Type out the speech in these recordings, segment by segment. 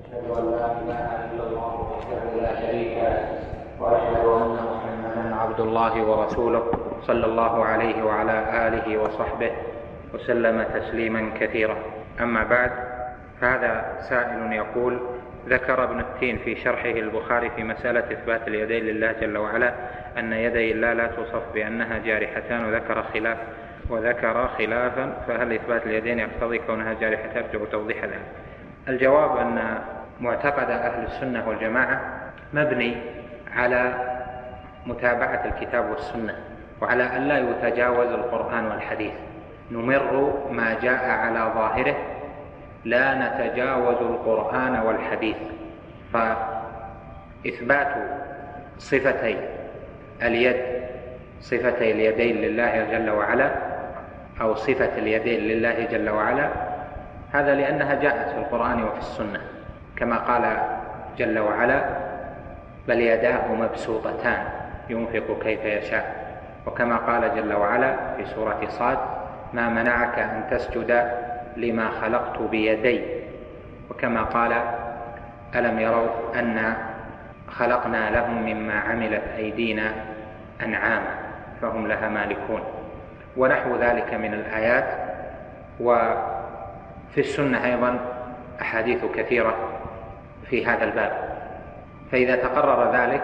أشهد أن لا إله إلا الله وحده لا شريك له وأشهد أن محمدا عبد الله ورسوله صلى الله عليه وعلى آله وصحبه وسلم تسليما كثيرا. أما بعد، فهذا سائل يقول: ذكر ابن التين في شرحه البخاري في مسألة إثبات اليدين لله جل وعلا أن يدي الله لا توصف بأنها جارحتان وذكر خلافا، فهل إثبات اليدين يقتضي كونها جارحتان؟ أرجو توضيح الآن. الجواب أن معتقد أهل السنة والجماعة مبني على متابعة الكتاب والسنة، وعلى أن لا يتجاوز القرآن والحديث. نمر ما جاء على ظاهره، لا نتجاوز القرآن والحديث. فإثبات صفتي اليد، صفتي اليدين لله جل وعلا، أو صفة اليدين لله جل وعلا، هذا لأنها جاءت في القرآن وفي السنة، كما قال جل وعلا: بل يداه مبسوطتان ينفق كيف يشاء. وكما قال جل وعلا في سورة صاد: ما منعك أن تسجد لما خلقت بيدي. وكما قال: ألم يروا أن خلقنا لهم مما عملت أيدينا أنعاما فهم لها مالكون، ونحو ذلك من الآيات. وفي السنة أيضا أحاديث كثيرة في هذا الباب. فإذا تقرر ذلك،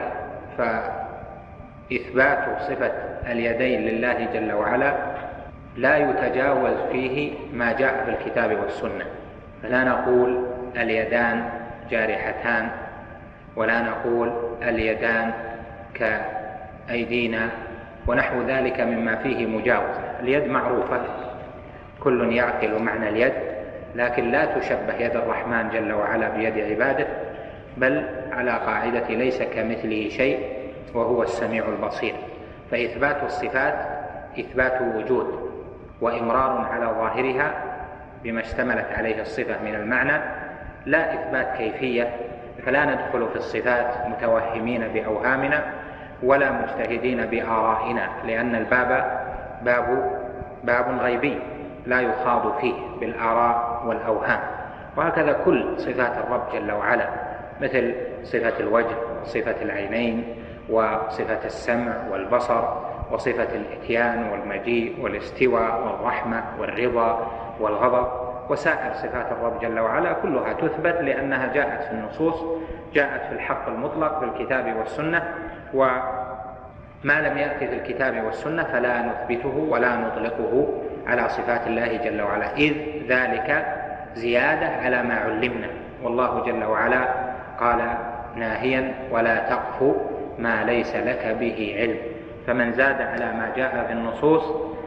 فإثبات صفة اليدين لله جل وعلا لا يتجاوز فيه ما جاء في الكتاب والسنة. فلا نقول اليدان جارحتان، ولا نقول اليدان كأيدينا، ونحو ذلك مما فيه مجاوزة. اليد معروفة، كل يعقل معنى اليد، لكن لا تشبه يد الرحمن جل وعلا بيد عباده، بل على قاعدة ليس كمثله شيء وهو السميع البصير. فإثبات الصفات إثبات وجود وإمرار على ظاهرها بما اشتملت عليه الصفة من المعنى، لا إثبات كيفية. فلا ندخل في الصفات متوهمين بأوهامنا ولا مجتهدين بآرائنا، لأن الباب باب غيبي لا يخاض فيه بالآراء والأوهام. وهكذا كل صفات الرب جل وعلا، مثل صفة الوجه وصفة العينين وصفة السمع والبصر وصفة الإتيان والمجيء والاستواء والرحمة والرضا والغضب، وسائر صفات الرب جل وعلا كلها تثبت لأنها جاءت في النصوص، جاءت في الحق المطلق في الكتاب والسنة. وما لم يأتي في الكتاب والسنة فلا نثبته ولا نطلقه على صفات الله جل وعلا، إذ ذلك زيادة على ما علمنا. والله جل وعلا قال ناهيا: ولا تقف ما ليس لك به علم. فمن زاد على ما جاء في النصوص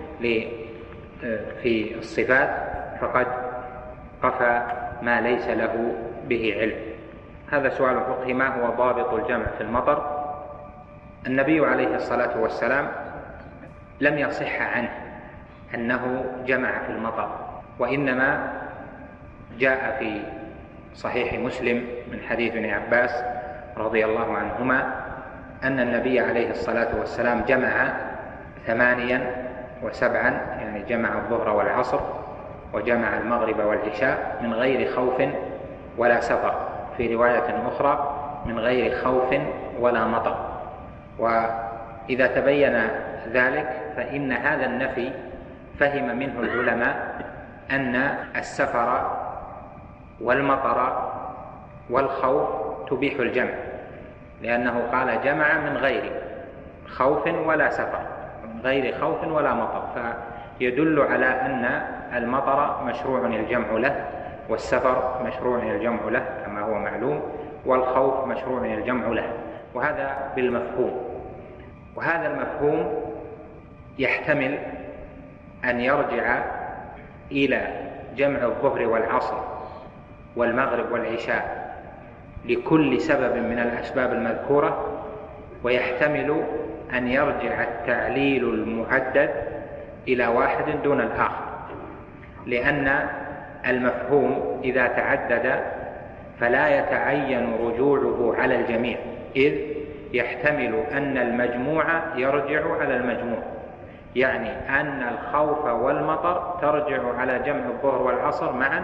في الصفات فقد قفى ما ليس له به علم. هذا سؤال فقهي: ما هو ضابط الجمع في المطر؟ النبي عليه الصلاة والسلام لم يصح عنه أنه جمع في المطر، وإنما جاء في صحيح مسلم من حديث ابن عباس رضي الله عنهما أن النبي عليه الصلاة والسلام جمع 8 و7، يعني جمع الظهر والعصر وجمع المغرب والعشاء من غير خوف ولا سفر، في رواية أخرى من غير خوف ولا مطر. وإذا تبين ذلك فإن هذا النفي فهم منه العلماء أن السفر والمطر والخوف تبيح الجمع، لأنه قال جمع من غير خوف ولا سفر، من غير خوف ولا مطر، فيدل على أن المطر مشروع الجمع له، والسفر مشروع الجمع له كما هو معلوم، والخوف مشروع الجمع له. وهذا بالمفهوم. وهذا المفهوم يحتمل أن يرجع إلى جمع الظهر والعصر والمغرب والعشاء لكل سبب من الأسباب المذكورة، ويحتمل أن يرجع التعليل المعدد إلى واحد دون الآخر، لأن المفهوم إذا تعدد فلا يتعين رجوعه على الجميع، إذ يحتمل أن المجموع يرجع على المجموع، يعني أن الخوف والمطر ترجع على جمع الظهر والعصر معا،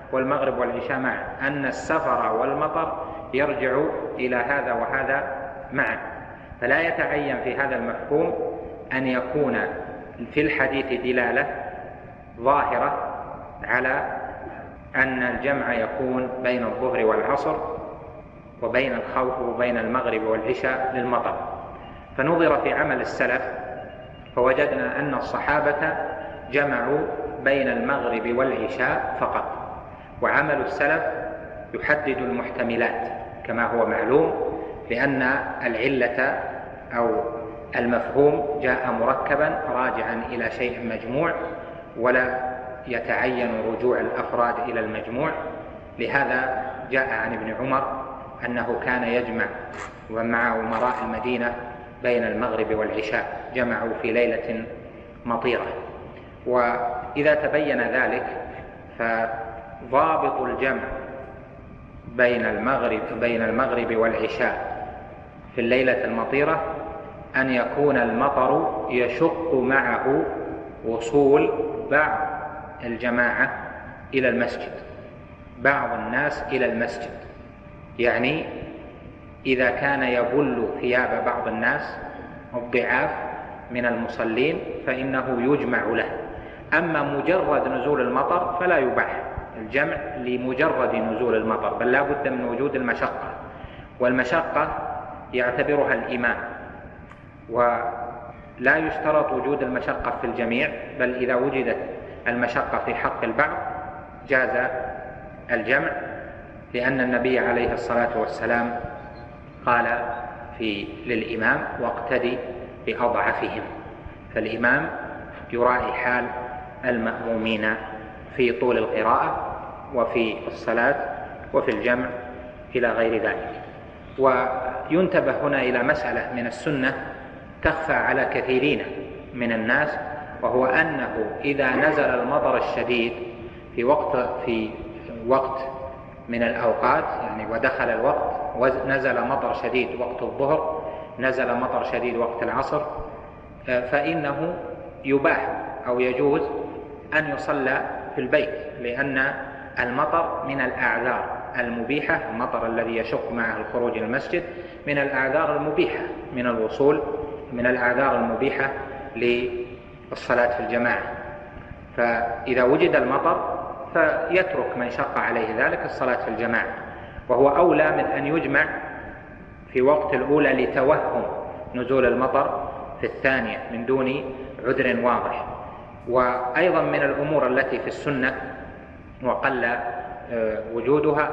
والمغرب والعشاء معا، أن السفر والمطر يرجع إلى هذا وهذا معا. فلا يتعين في هذا المفهوم أن يكون في الحديث دلالة ظاهرة على أن الجمع يكون بين الظهر والعصر وبين الخوف وبين المغرب والعشاء للمطر. فنظر في عمل السلف فوجدنا أن الصحابة جمعوا بين المغرب والعشاء فقط، وعمل السلف يحدد المحتملات كما هو معلوم، لأن العلة أو المفهوم جاء مركبا راجعا إلى شيء مجموع، ولا يتعين رجوع الأفراد إلى المجموع. لهذا جاء عن ابن عمر أنه كان يجمع ومع أمراء المدينة بين المغرب والعشاء، جمعوا في ليلة مطيرة. وإذا تبين ذلك فضابط الجمع بين المغرب والعشاء في الليلة المطيرة أن يكون المطر يشق معه وصول بعض الجماعة إلى المسجد، بعض الناس إلى المسجد. يعني إذا كان يبل ثياب بعض الناس الضعاف من المصلين فإنه يجمع له. أما مجرد نزول المطر فلا يباح الجمع لمجرد نزول المطر، بل لا بد من وجود المشقة، والمشقة يعتبرها الإمام، ولا يشترط وجود المشقة في الجميع، بل إذا وجدت المشقة في حق البعض جاز الجمع، لأن النبي عليه الصلاة والسلام قال للإمام واقتدي بأضعفهم، فالإمام يراعي حال المأمومين في طول القراءة وفي الصلاة وفي الجمع إلى غير ذلك. وينتبه هنا إلى مسألة من السنة تخفى على كثيرين من الناس، وهو أنه إذا نزل المطر الشديد في وقت من الأوقات، يعني ودخل الوقت ونزل مطر شديد وقت الظهر، نزل مطر شديد وقت العصر، فإنه يباح أو يجوز أن يصلى في البيت، لأن المطر من الأعذار المبيحة، المطر الذي يشق معه الخروج إلى المسجد من الأعذار المبيحة من الوصول، من الأعذار المبيحة للصلاة في الجماعة. فإذا وجد المطر فيترك من شق عليه ذلك الصلاة في الجماعة، وهو أولى من أن يجمع في وقت الأولى لتوهم نزول المطر في الثانية من دون عذر واضح. وأيضا من الأمور التي في السنة وقل وجودها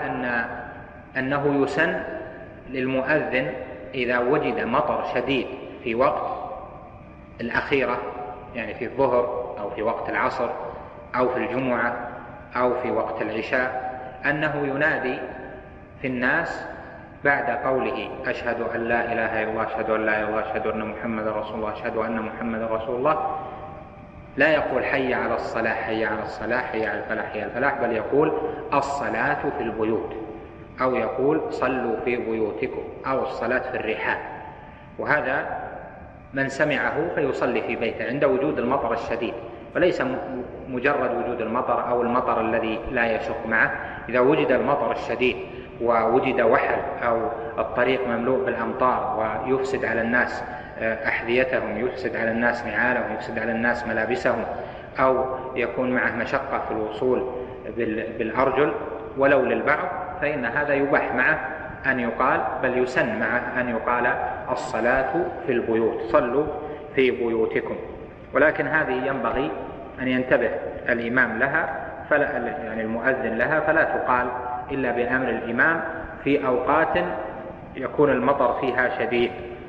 أنه يسن للمؤذن إذا وجد مطر شديد في وقت الأخيرة، يعني في الظهر أو في وقت العصر أو في الجمعة أو في وقت العشاء، أنه ينادي في الناس بعد قوله أشهد أن لا إله إلا الله أشهد أن لا إله إلا الله أشهد أن محمد رسول الله أشهد أن محمد رسول الله، لا يقول حي على الصلاة حي على الصلاة حي على الفلاح حي على الفلاح، بل يقول الصلاة في البيوت، أو يقول صلوا في بيوتكم، أو الصلاة في الرحال. وهذا من سمعه فيصلي في بيته عند وجود المطر الشديد، وليس مجرد وجود المطر أو المطر الذي لا يشق معه. إذا وجد المطر الشديد ووجد وحل أو الطريق مملوء بالأمطار ويفسد على الناس أحذيتهم، يفسد على الناس نعالهم، يفسد على الناس ملابسهم، أو يكون معه مشقة في الوصول بالأرجل ولو للبعض، فإن هذا يباح معه أن يقال، بل يسن معه أن يقال الصلاة في البيوت، صلوا في بيوتكم. ولكن هذه ينبغي أن ينتبه الإمام لها، يعني المؤذن لها، فلا تقال إلا بأمر الإمام في أوقات يكون المطر فيها شديد.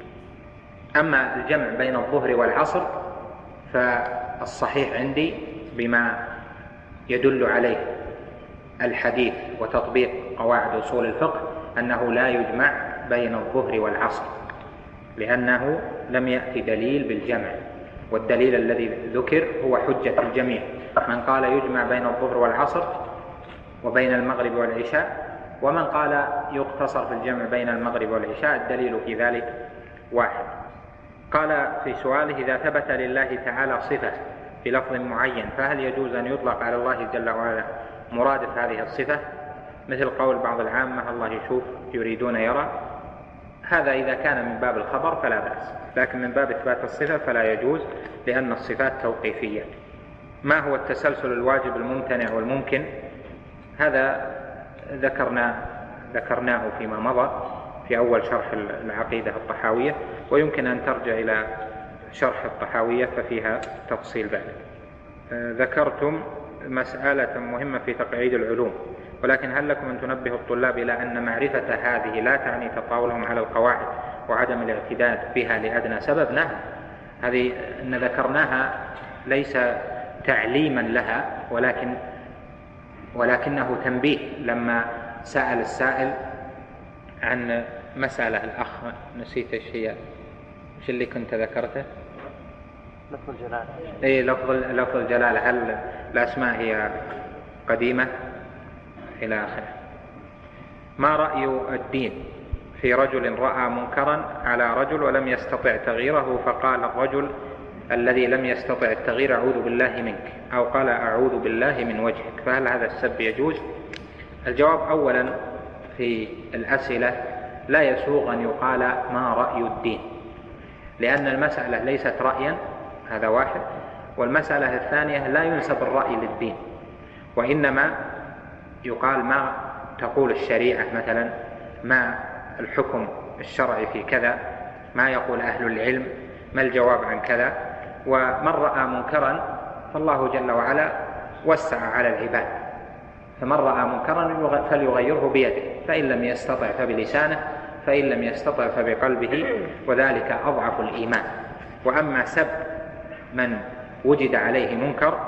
أما الجمع بين الظهر والعصر فالصحيح عندي بما يدل عليه الحديث وتطبيق قواعد أصول الفقه أنه لا يجمع بين الظهر والعصر، لأنه لم يأتي دليل بالجمع، والدليل الذي ذكر هو حجة الجميع. من قال يجمع بين الظهر والعصر وبين المغرب والعشاء، ومن قال يقتصر في الجمع بين المغرب والعشاء، الدليل في ذلك واحد. قال في سؤاله إذا ثبت لله تعالى صفة بلفظ معين فهل يجوز أن يطلق على الله جل وعلا مرادف هذه الصفة، مثل قول بعض العامة الله يشوف يريدون يرى، هذا إذا كان من باب الخبر فلا بأس، لكن من باب إثبات الصفة فلا يجوز، لأن الصفات توقيفية. ما هو التسلسل الواجب الممتنع والممكن؟ هذا ذكرناه فيما مضى في أول شرح العقيدة الطحاوية، ويمكن أن ترجع إلى شرح الطحاوية ففيها تفصيل ذلك. ذكرتم مسألة مهمة في تقعيد العلوم، ولكن هل لكم أن تنبهوا الطلاب إلى أن معرفة هذه لا تعني تطاولهم على القواعد وعدم الاعتداد بها لأدنى سبب؟ نعم، هذه أن ذكرناها ليس تعليما لها، ولكنه تنبيه. لما سأل السائل عن مسألة، الأخ نسيت الشيء إيش اللي كنت ذكرته؟ لفظ الجلالة. إيه، لفظ الجلالة، هل الأسماء هي قديمة إلى آخره. ما رأي الدين في رجل رأى منكرا على رجل ولم يستطع تغييره، فقال الرجل الذي لم يستطع التغيير أعوذ بالله منك، أو قال أعوذ بالله من وجهك، فهل هذا السب يجوز؟ الجواب أولا في الأسئلة لا يسوغ أن يقال ما رأي الدين، لأن المسألة ليست رأيا، هذا واحد، والمسألة الثانية لا ينسب الرأي للدين، وإنما يقال ما تقول الشريعة، مثلا ما الحكم الشرعي في كذا، ما يقول أهل العلم، ما الجواب عن كذا. ومن رأى منكرا فالله جل وعلا وسع على العباد، فمن رأى منكرا فليغيره بيده، فإن لم يستطع فبلسانه، فإن لم يستطع فبقلبه، وذلك أضعف الإيمان. وأما سب من وجد عليه منكر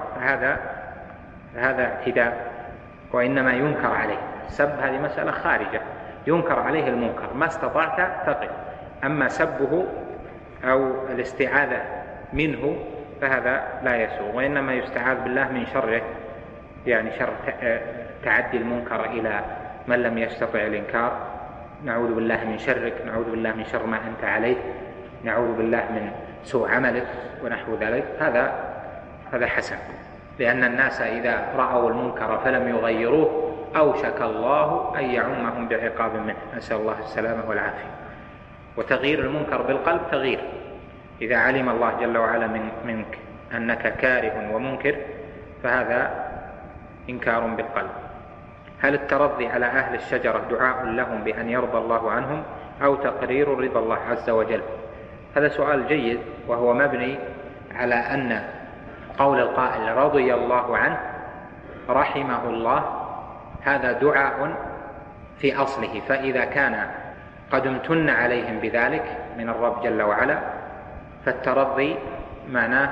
هذا اعتداء، وإنما ينكر عليه. سب هذه مسألة خارجة، ينكر عليه المنكر، ما استطعت فقط. أما سبه أو الاستعاذة منه فهذا لا يسوغ، وإنما يستعاذ بالله من شره، يعني شر تعدي المنكر إلى من لم يستطع الإنكار، نعوذ بالله من شرك، نعوذ بالله من شر ما أنت عليه، نعوذ بالله من سوء عملك ونحو ذلك. هذا حسن، لأن الناس إذا رأوا المنكر فلم يغيروه أوشك الله أن يعمهم بعقاب منه، نسأل الله السلامة والعافية. وتغيير المنكر بالقلب تغيير، إذا علم الله جل وعلا منك أنك كاره ومنكر فهذا إنكار بالقلب. هل الترضي على أهل الشجرة دعاء لهم بأن يرضى الله عنهم أو تقرير رضا الله عز وجل؟ هذا سؤال جيد، وهو مبني على أن قول القائل رضي الله عنه رحمه الله هذا دعاء في أصله، فإذا كان قد امتن عليهم بذلك من الرب جل وعلا فالترضي معناه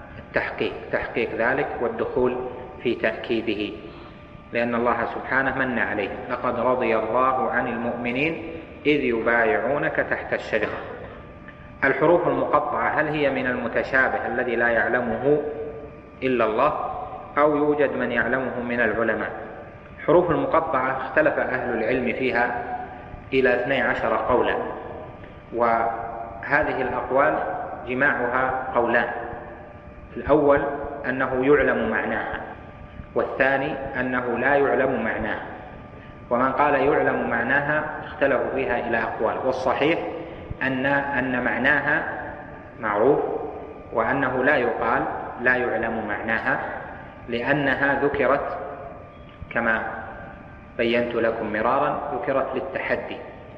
تحقيق ذلك والدخول في تأكيده، لأن الله سبحانه من عليه لقد رضي الله عن المؤمنين إذ يبايعونك تحت الشجرة. الحروف المقطعة هل هي من المتشابه الذي لا يعلمه إلا الله أو يوجد من يعلمه من العلماء؟ الحروف المقطعة اختلف أهل العلم فيها إلى 12 قولا، وهذه الأقوال جماعها قولان: الأول أنه يعلم معناها، والثاني أنه لا يعلم معناها. ومن قال يعلم معناها اختلفوا فيها إلى أقوال، والصحيح أن معناها معروف، وأنه لا يقال لا يعلم معناها، لأنها ذكرت كما بينت لكم مرارا ذكرت للتحدي.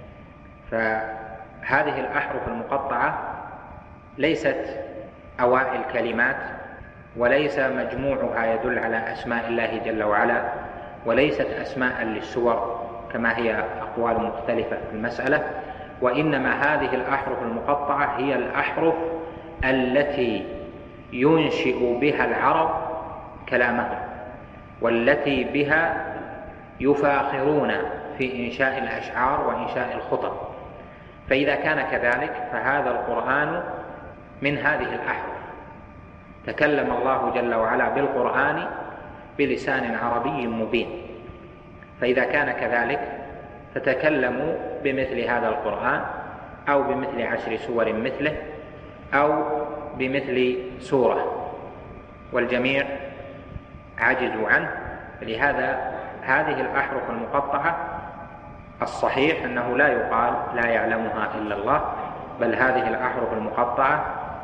فهذه الأحرف المقطعة ليست أوائل كلمات، وليس مجموعها يدل على أسماء الله جل وعلا، وليست أسماء للسور كما هي أقوال مختلفة في المسألة، وإنما هذه الأحرف المقطعة هي الأحرف التي ينشئ بها العرب كلامهم، والتي بها يفاخرون في إنشاء الأشعار وإنشاء الخطب. فإذا كان كذلك فهذا القرآن من هذه الأحرف، تكلم الله جل وعلا بالقرآن بلسان عربي مبين. فإذا كان كذلك فتكلموا بمثل هذا القرآن، أو بمثل 10 سور مثله، أو بمثل سورة، والجميع عجزوا عنه لهذا هذه الأحرف المقطعة الصحيح أنه لا يقال لا يعلمها إلا الله، بل هذه الأحرف المقطعة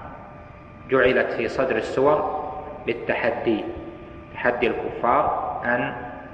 جعلت في صدر السور للتحدي، تحدي الكفار أن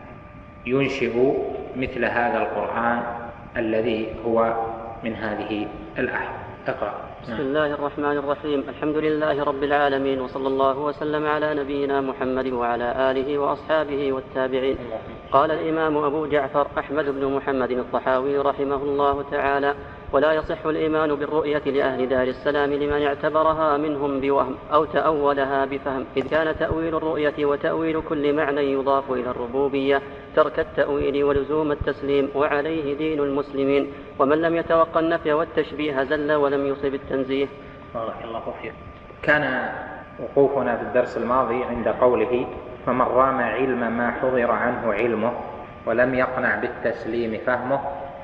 ينشئوا مثل هذا القرآن الذي هو من هذه الأحرف. اقرأ. بسم الله الرحمن الرحيم. الحمد لله رب العالمين، وصلى الله وسلم على نبينا محمد وعلى آله وأصحابه والتابعين. قال الإمام أبو جعفر أحمد بن محمد الطحاوي رحمه الله تعالى: ولا يصح الإيمان بالرؤية لأهل دار السلام لمن اعتبرها منهم بوهم أو تأولها بفهم، إذ كان تأويل الرؤية وتأويل كل معنى يضاف إلى الربوبية ترك التأويل ولزوم التسليم، وعليه دين المسلمين، ومن لم يتوقع النفي والتشبيه زل ولم يصب التنزيه. بارك الله فيك. كان وقوفنا في الدرس الماضي عند قوله: فمن رام علم ما حضر عنه علمه ولم يقنع بالتسليم فهمه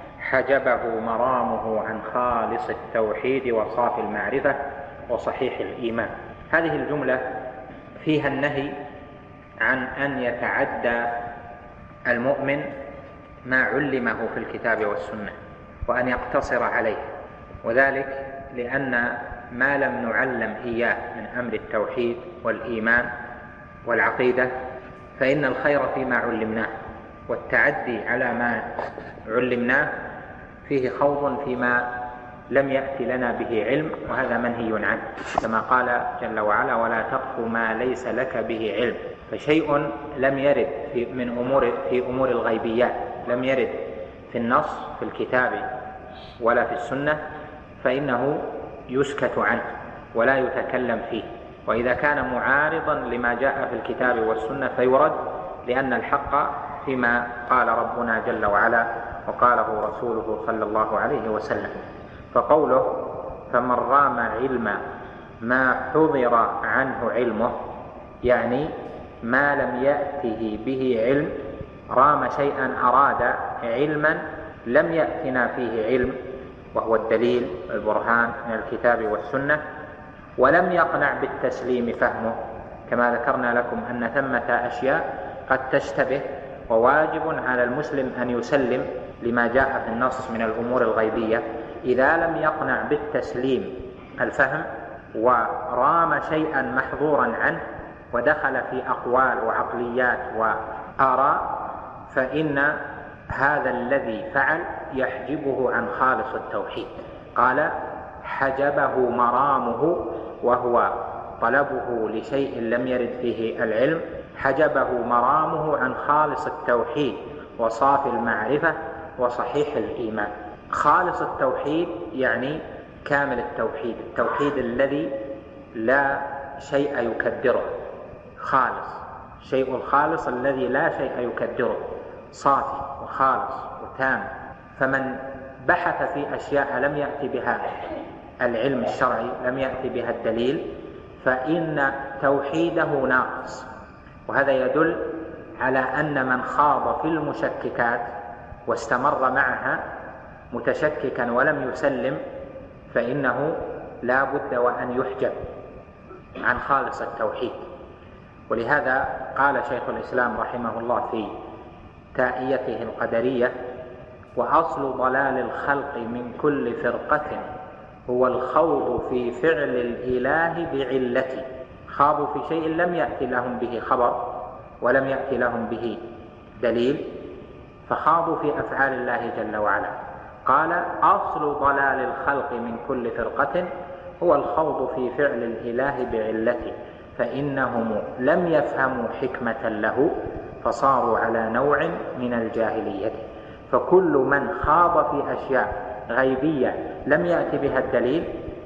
حجبه مرامه عن خالص التوحيد وصافي المعرفة وصحيح الإيمان. هذه الجملة فيها النهي عن أن يتعدى المؤمن ما علمه في الكتاب والسنة وأن يقتصر عليه، وذلك لأن ما لم نعلم إياه من أمر التوحيد والإيمان والعقيدة فإن الخير فيما علمناه، والتعدي على ما علمناه فيه خوض فيما لم يأتي لنا به علم، وهذا منهي عنه، كما قال جل وعلا: ولا تقف ما ليس لك به علم. فشيء لم يرد في أمور الغيبيات، لم يرد في النص في الكتاب ولا في السنة، فإنه يسكت عنه ولا يتكلم فيه، وإذا كان معارضا لما جاء في الكتاب والسنة فيرد، لأن الحق فيما قال ربنا جل وعلا وقاله رسوله صلى الله عليه وسلم. فقوله: فمن رام علم ما حضر عنه علمه، يعني ما لم يأته به علم، رام شيئا أراد علما لم يأتنا فيه علم، وهو الدليل البرهان من الكتاب والسنة، ولم يقنع بالتسليم فهمه، كما ذكرنا لكم أن ثمة أشياء قد تشتبه، وواجب على المسلم أن يسلم لما جاء في النص من الأمور الغيبية. إذا لم يقنع بالتسليم الفهم ورام شيئا محظورا عنه ودخل في أقوال وعقليات وآراء، فإن هذا الذي فعل يحجبه عن خالص التوحيد. قال: حجبه مرامه، وهو طلبه لشيء لم يرد فيه العلم، حجبه مرامه عن خالص التوحيد وصافي المعرفة وصحيح الإيمان. خالص التوحيد يعني كامل التوحيد، التوحيد الذي لا شيء يكدره، خالص، شيء الخالص الذي لا شيء يكدره، صافي وخالص وتام. فمن بحث في أشياء لم يأتي بها العلم الشرعي، لم يأتي بها الدليل، فإن توحيده ناقص. وهذا يدل على أن من خاض في المشككات واستمر معها متشككا ولم يسلم فإنه لا بد وأن يحجب عن خالص التوحيد. ولهذا قال شيخ الإسلام رحمه الله في تائيته القدرية: وأصل ضلال الخلق من كل فرقة هو الخوض في فعل الإله بعلته. خاضوا في شيء لم يأتي لهم به خبر ولم يأتي لهم به دليل، فخاضوا في أفعال الله جل وعلا. قال: أصل ضلال الخلق من كل فرقة هو الخوض في فعل الإله بعلته، فإنهم لم يفهموا حكمة له فصاروا على نوع من الجاهلية. فكل من خاض في أشياء غيبية لم يأتي بها الدليل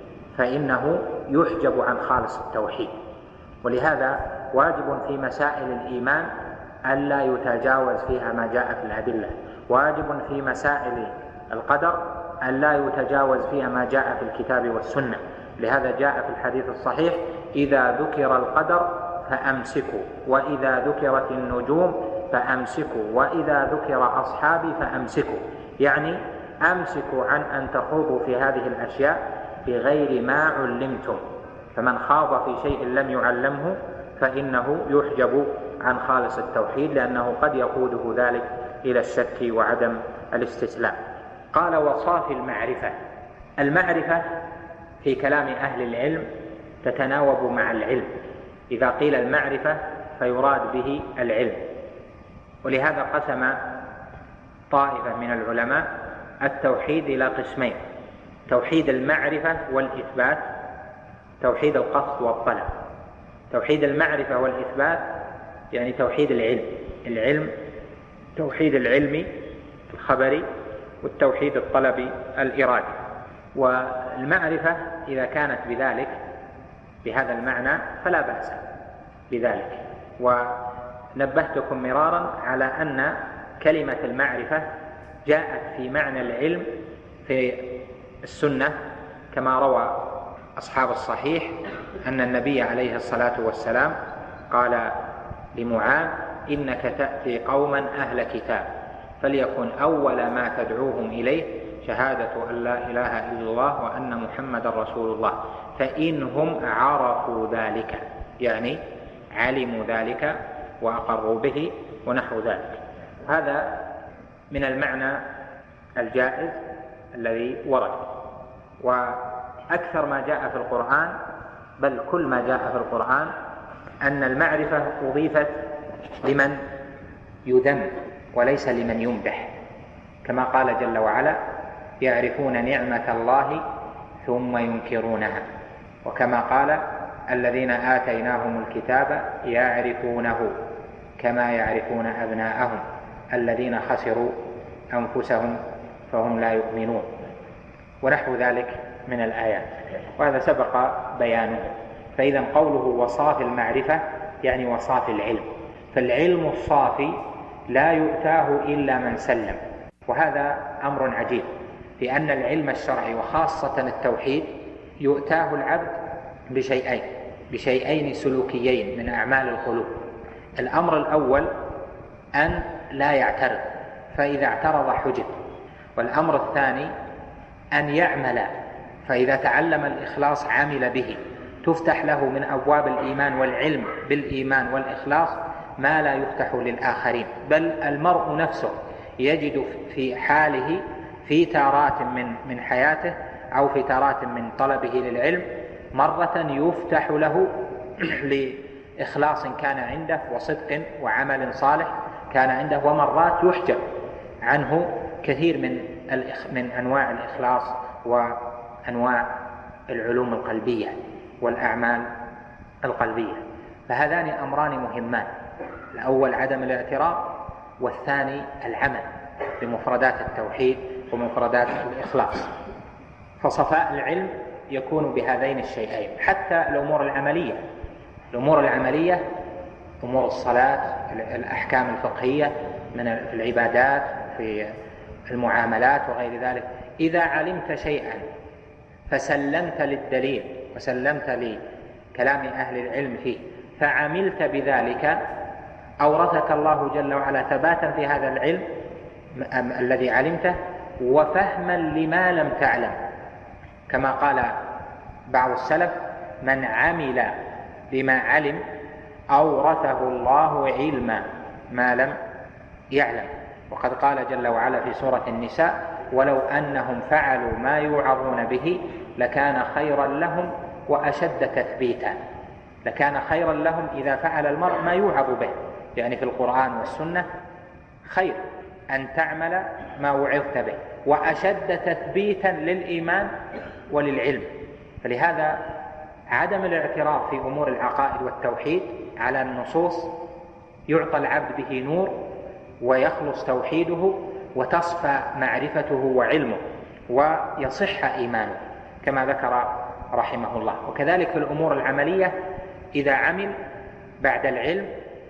فإنه يحجب عن خالص التوحيد. ولهذا واجب في مسائل الإيمان ألا يتجاوز فيها ما جاء في الأدلة، واجب في مسائل القدر ألا يتجاوز فيها ما جاء في الكتاب والسنة. لهذا جاء في الحديث الصحيح: إذا ذكر القدر فأمسكوا، وإذا ذكرت النجوم فأمسكوا، وإذا ذكر أصحابي فأمسكوا، يعني أمسكوا عن أن تخوضوا في هذه الأشياء بغير ما علمتم. فمن خاض في شيء لم يعلمه فإنه يحجب عن خالص التوحيد، لأنه قد يقوده ذلك إلى الشك وعدم الاستسلام. قال وصافي المعرفة. المعرفة في كلام أهل العلم تتناوب مع العلم، إذا قيل المعرفة فيراد به العلم، ولهذا قسم طائفة من العلماء التوحيد إلى قسمين: توحيد المعرفة والإثبات، توحيد القصد والطلب. توحيد المعرفة والإثبات يعني توحيد العلم، توحيد العلمي الخبري، والتوحيد الطلبي الإرادي. والمعرفة إذا كانت بذلك بهذا المعنى فلا بأس بذلك. ونبهتكم مرارا على أن كلمة المعرفة جاءت في معنى العلم في السنة، كما روى أصحاب الصحيح أن النبي عليه الصلاة والسلام قال لمعاذ: إنك تأتي قوما أهل كتاب فليكن أول ما تدعوهم إليه شهادة أن لا إله إلا الله وأن محمد رسول الله، فإنهم عرفوا ذلك، يعني علموا ذلك وأقروا به ونحو ذلك. هذا من المعنى الجائز الذي ورد. وأكثر ما جاء في القرآن، بل كل ما جاء في القرآن، أن المعرفة أضيفت لمن يذم وليس لمن يمدح، كما قال جل وعلا: يعرفون نعمة الله ثم ينكرونها، وكما قال: الذين آتيناهم الكتاب يعرفونه كما يعرفون أبناءهم الذين خسروا أنفسهم فهم لا يؤمنون، ونحو ذلك من الآيات، وهذا سبق بيانه. فإذا قوله وصافي المعرفة يعني وصافي العلم، فالعلم الصافي لا يؤتاه إلا من سلم. وهذا أمر عجيب، لأن العلم الشرعي وخاصة التوحيد يؤتاه العبد بشيئين سلوكيين من أعمال القلوب. الأمر الأول أن لا يعترض، فإذا اعترض حجب. والأمر الثاني أن يعمل، فإذا تعلم الإخلاص عمل به، تفتح له من أبواب الإيمان والعلم بالإيمان والإخلاص ما لا يفتح للآخرين. بل المرء نفسه يجد في حاله في تارات من حياته أو في تارات من طلبه للعلم مرة يفتح له لإخلاص كان عنده وصدق وعمل صالح كان عنده، ومرات يحجب عنه كثير من أنواع الإخلاص وأنواع العلوم القلبية والأعمال القلبية. فهذان أمران مهمان: الأول عدم الاعتراض، والثاني العمل بمفردات التوحيد ومفردات الإخلاص. فصفاء العلم يكون بهذين الشيئين. حتى الأمور العملية، أمور الصلاة، الأحكام الفقهية من العبادات في المعاملات وغير ذلك، إذا علمت شيئا فسلمت للدليل وسلمت لكلام أهل العلم فيه فعملت بذلك، أورثك الله جل وعلا ثباتا في هذا العلم الذي علمته وفهما لما لم تعلم، كما قال بعض السلف: من عمل بما علم أورثه الله علما ما لم يعلم. وقد قال جل وعلا في سورة النساء: ولو أنهم فعلوا ما يوعظون به لكان خيرا لهم وأشد تثبيتا. لكان خيرا لهم إذا فعل المرء ما يوعظ به، يعني في القرآن والسنة خير أن تعمل ما وعظت به، وأشد تثبيتا للإيمان وللعلم. فلهذا عدم الاعتراف في أمور العقائد والتوحيد على النصوص يعطى العبد به نور ويخلص توحيده وتصفى معرفته وعلمه ويصح إيمانه، كما ذكر رحمه الله. وكذلك في الأمور العملية، إذا عمل بعد العلم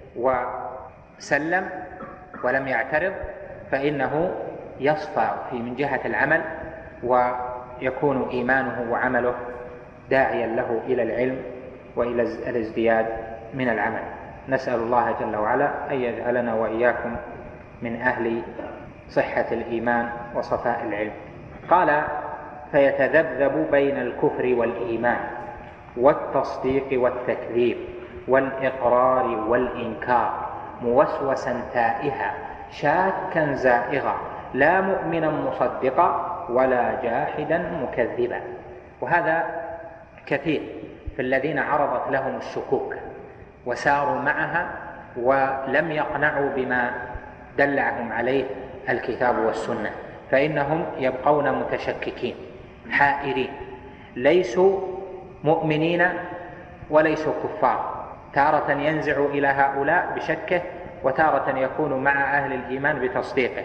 وسلم ولم يعترض فإنه يصفى من جهة العمل، ويكون إيمانه وعمله داعيا له إلى العلم وإلى الازدياد من العمل. نسأل الله جل وعلا أن يجعلنا وإياكم من أهل صحة الإيمان وصفاء العلم. قال: فيتذبذب بين الكفر والإيمان والتصديق والتكذيب والإقرار والإنكار، موسوسا تائها شاكا زائغا، لا مؤمنا مصدقا ولا جاحدا مكذبا. وهذا كثير في الذين عرضت لهم الشكوك وساروا معها ولم يقنعوا بما دلعهم عليه الكتاب والسنة، فإنهم يبقون متشككين حائرين، ليسوا مؤمنين وليسوا كفار، تارة ينزع إلى هؤلاء بشكه، وتارة يكون مع أهل الإيمان بتصديقه،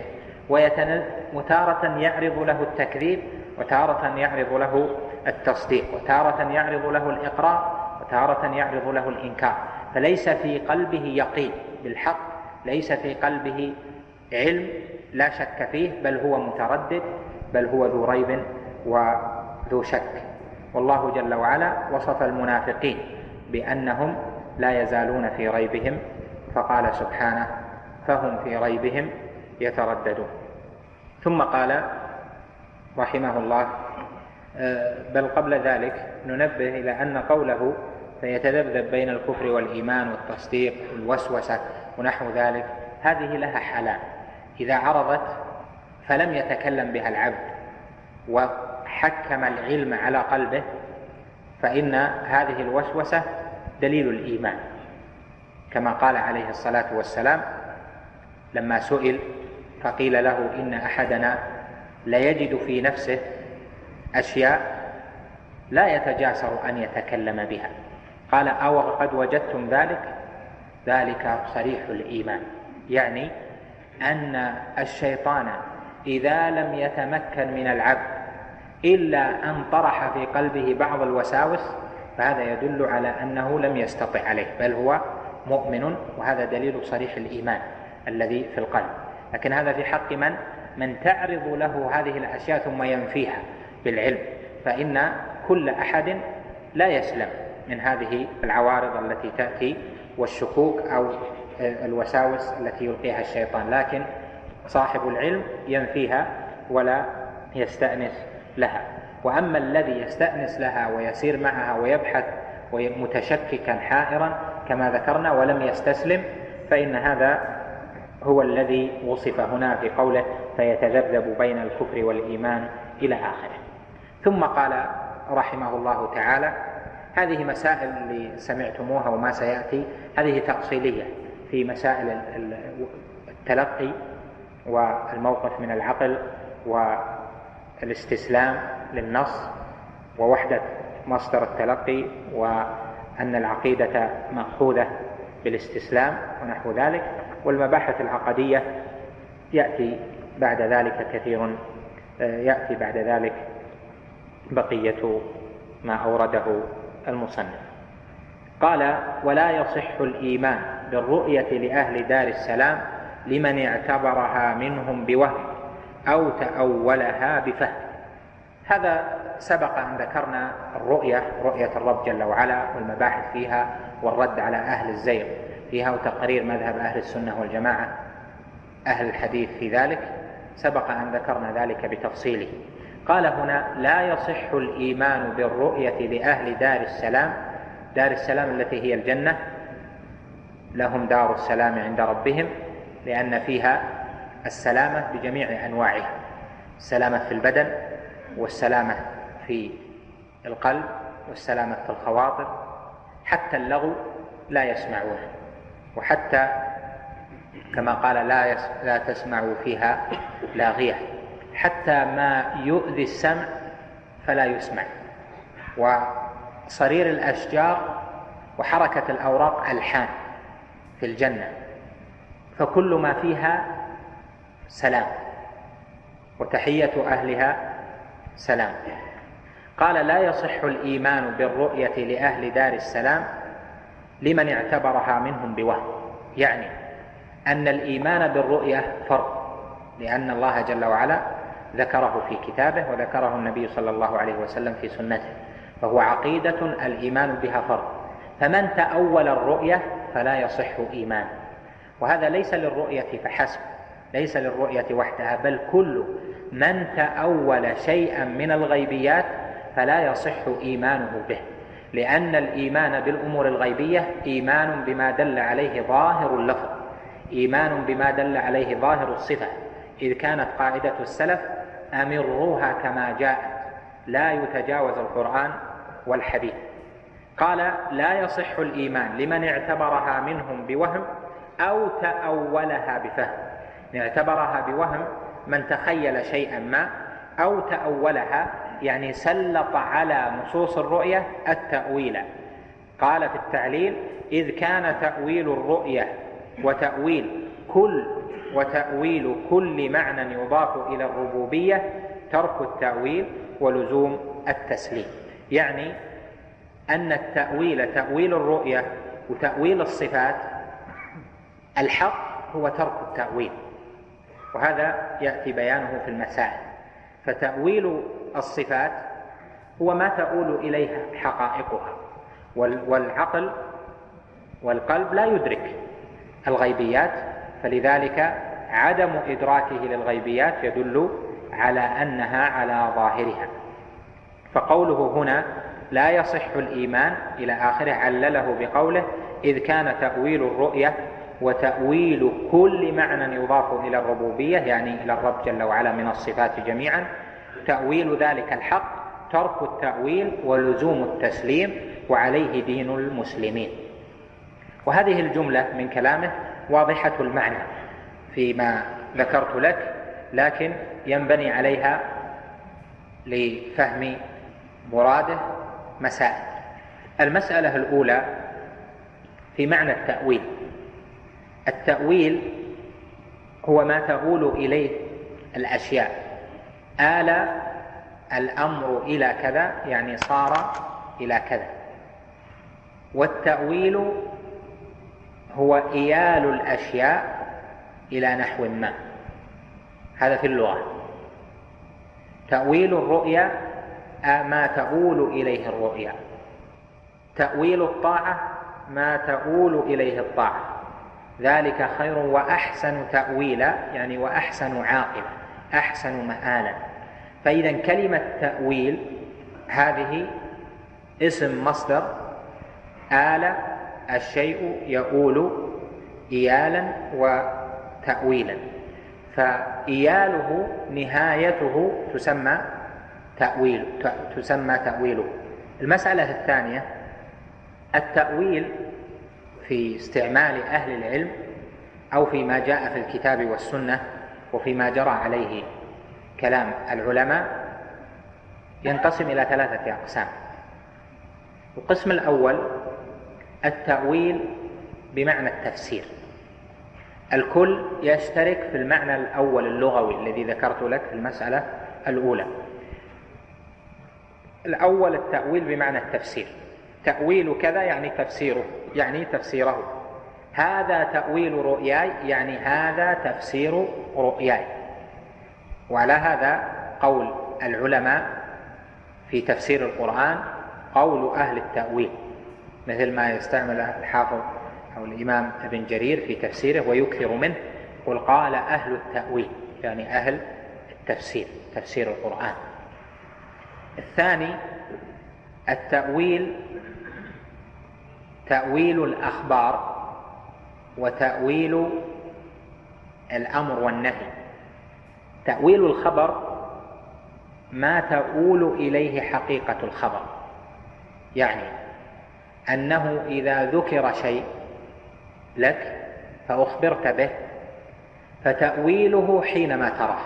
وتارة يعرض له التكذيب، وتارة يعرض له التصديق، وتارة يعرض له الإقرار، وتارة يعرض له الإنكار. فليس في قلبه يقين بالحق، ليس في قلبه علم لا شك فيه، بل هو متردد، بل هو ذو ريب وذو شك. والله جل وعلا وصف المنافقين بأنهم لا يزالون في ريبهم، فقال سبحانه: فهم في ريبهم يترددون. ثم قال رحمه الله: بل قبل ذلك ننبه إلى أن قوله فيتذبذب بين الكفر والإيمان والتصديق والوسوسة ونحو ذلك، هذه لها حالان: إذا عرضت فلم يتكلم بها العبد وحكم العلم على قلبه، فإن هذه الوسوسة دليل الإيمان، كما قال عليه الصلاة والسلام لما سئل فقيل له: إن أحدنا ليجد في نفسه أشياء لا يتجاسر أن يتكلم بها، قال: أو قد وجدتم ذلك؟ ذلك صريح الإيمان، يعني أن الشيطان إذا لم يتمكن من العبد إلا أن طرح في قلبه بعض الوساوس، فهذا يدل على أنه لم يستطع عليه، بل هو مؤمن، وهذا دليل صريح الإيمان الذي في القلب. لكن هذا في حق من تعرض له هذه الأشياء ثم ينفيها بالعلم، فإن كل أحد لا يسلم من هذه العوارض التي تأتي والشكوك أو الوساوس التي يلقيها الشيطان، لكن صاحب العلم ينفيها ولا يستأنس لها. وأما الذي يستأنس لها ويسير معها ويبحث متشككا حائرا كما ذكرنا ولم يستسلم، فإن هذا هو الذي وصف هنا في قوله فيتذبذب بين الكفر والإيمان إلى آخره. ثم قال رحمه الله تعالى: هذه مسائل اللي سمعتموها وما سيأتي هذه تأصيلية في مسائل التلقي والموقف من العقل والاستسلام للنص ووحدة مصدر التلقي، وأن العقيدة مأخوذة بالاستسلام ونحو ذلك. والمباحث العقدية يأتي بعد ذلك بقية ما أورده المصنف. قال: ولا يصح الإيمان بالرؤية لأهل دار السلام لمن اعتبرها منهم بوهم أو تأولها بفهم. هذا سبق أن ذكرنا رؤية الرب جل وعلا والمباحث فيها والرد على أهل الزيغ فيها وتقرير مذهب أهل السنة والجماعة أهل الحديث في ذلك، سبق أن ذكرنا ذلك بتفصيله. قال هنا: لا يصح الإيمان بالرؤية لأهل دار السلام، دار السلام التي هي الجنة، لهم دار السلام عند ربهم، لأن فيها السلامة بجميع أنواعها، السلامة في البدن، والسلامة في القلب، والسلامة في الخواطر، حتى اللغو لا يسمعونه، وحتى كما قال لا تسمعوا فيها لاغية، حتى ما يؤذي السمع فلا يسمع، وصرير الأشجار وحركة الأوراق ألحان في الجنة، فكل ما فيها سلام، وتحية أهلها سلام. قال: لا يصح الإيمان بالرؤية لأهل دار السلام لمن اعتبرها منهم بوهم، يعني أن الإيمان بالرؤية فرض، لأن الله جل وعلا ذكره في كتابه وذكره النبي صلى الله عليه وسلم في سنته، فهو عقيدة الإيمان بها فرض، فمن تأول الرؤية فلا يصح إيمان. وهذا ليس للرؤية فحسب، ليس للرؤية وحدها، بل كل من تأول شيئا من الغيبيات فلا يصح إيمانه به، لأن الإيمان بالأمور الغيبية إيمان بما دل عليه ظاهر اللفظ، إيمان بما دل عليه ظاهر الصفة، إذ كانت قاعدة السلف أمروها كما جاءت لا يتجاوز القرآن والحديث. قال لا يصح الإيمان لمن اعتبرها منهم بوهم أو تأولها بفهم. اعتبرها بوهم من تخيل شيئا ما، أو تأولها يعني سلط على نصوص الرؤية التأويل. قال في التعليل إذ كان تأويل الرؤية وتأويل كل معنى يضاف إلى الربوبية ترك التأويل ولزوم التسليم. يعني أن التأويل، تأويل الرؤية وتأويل الصفات، الحق هو ترك التأويل، وهذا يأتي بيانه في المسائل. فتأويل الصفات هو ما تؤول إليها حقائقها، والعقل والقلب لا يدرك الغيبيات، فلذلك عدم إدراكه للغيبيات يدل على أنها على ظاهرها. فقوله هنا لا يصح الإيمان إلى آخره علله بقوله إذ كان تأويل الرؤية وتأويل كل معنى يضاف إلى الربوبية، يعني إلى الرب جل وعلا من الصفات جميعا، تأويل ذلك الحق ترك التأويل ولزوم التسليم، وعليه دين المسلمين. وهذه الجملة من كلامه واضحة المعنى فيما ذكرت لك، لكن ينبني عليها لفهم مراده مسائل. المسألة الأولى في معنى التأويل. التأويل هو ما تؤول إليه الأشياء، آل الأمر إلى كذا يعني صار إلى كذا. والتأويل هو إيال الأشياء إلى نحو ما، هذا في اللغة. تأويل الرؤيا ما تؤول إليه الرؤيا، تأويل الطاعة ما تؤول إليه الطاعة، ذلك خير وأحسن تأويلا يعني وأحسن عاقبة، أحسن مآلا. فإذا كلمة تأويل هذه اسم مصدر آل الشيء يؤول إيالا وتأويلا، فإياله نهايته تسمى تأويله. المسألة الثانية التأويل في استعمال أهل العلم أو فيما جاء في الكتاب والسنة وفيما جرى عليه كلام العلماء ينقسم إلى 3 أقسام. القسم الأول التأويل بمعنى التفسير. الكل يشترك في المعنى الأول اللغوي الذي ذكرت لك في المسألة الأولى. الأول التأويل بمعنى التفسير، تأويل كذا يعني تفسيره، يعني تفسيره. هذا تأويل رؤياي يعني هذا تفسير رؤياي. وعلى هذا قول العلماء في تفسير القرآن قول أهل التأويل، مثل ما يستعمل الحافظ أو الإمام ابن جرير في تفسيره ويكثر منه، قل قال أهل التأويل يعني أهل التفسير، تفسير القرآن. الثاني التأويل تأويل الأخبار وتأويل الأمر والنهي. تأويل الخبر ما تؤول إليه حقيقة الخبر، يعني أنه إذا ذكر شيء لك فأخبرت به فتأويله حينما تراه،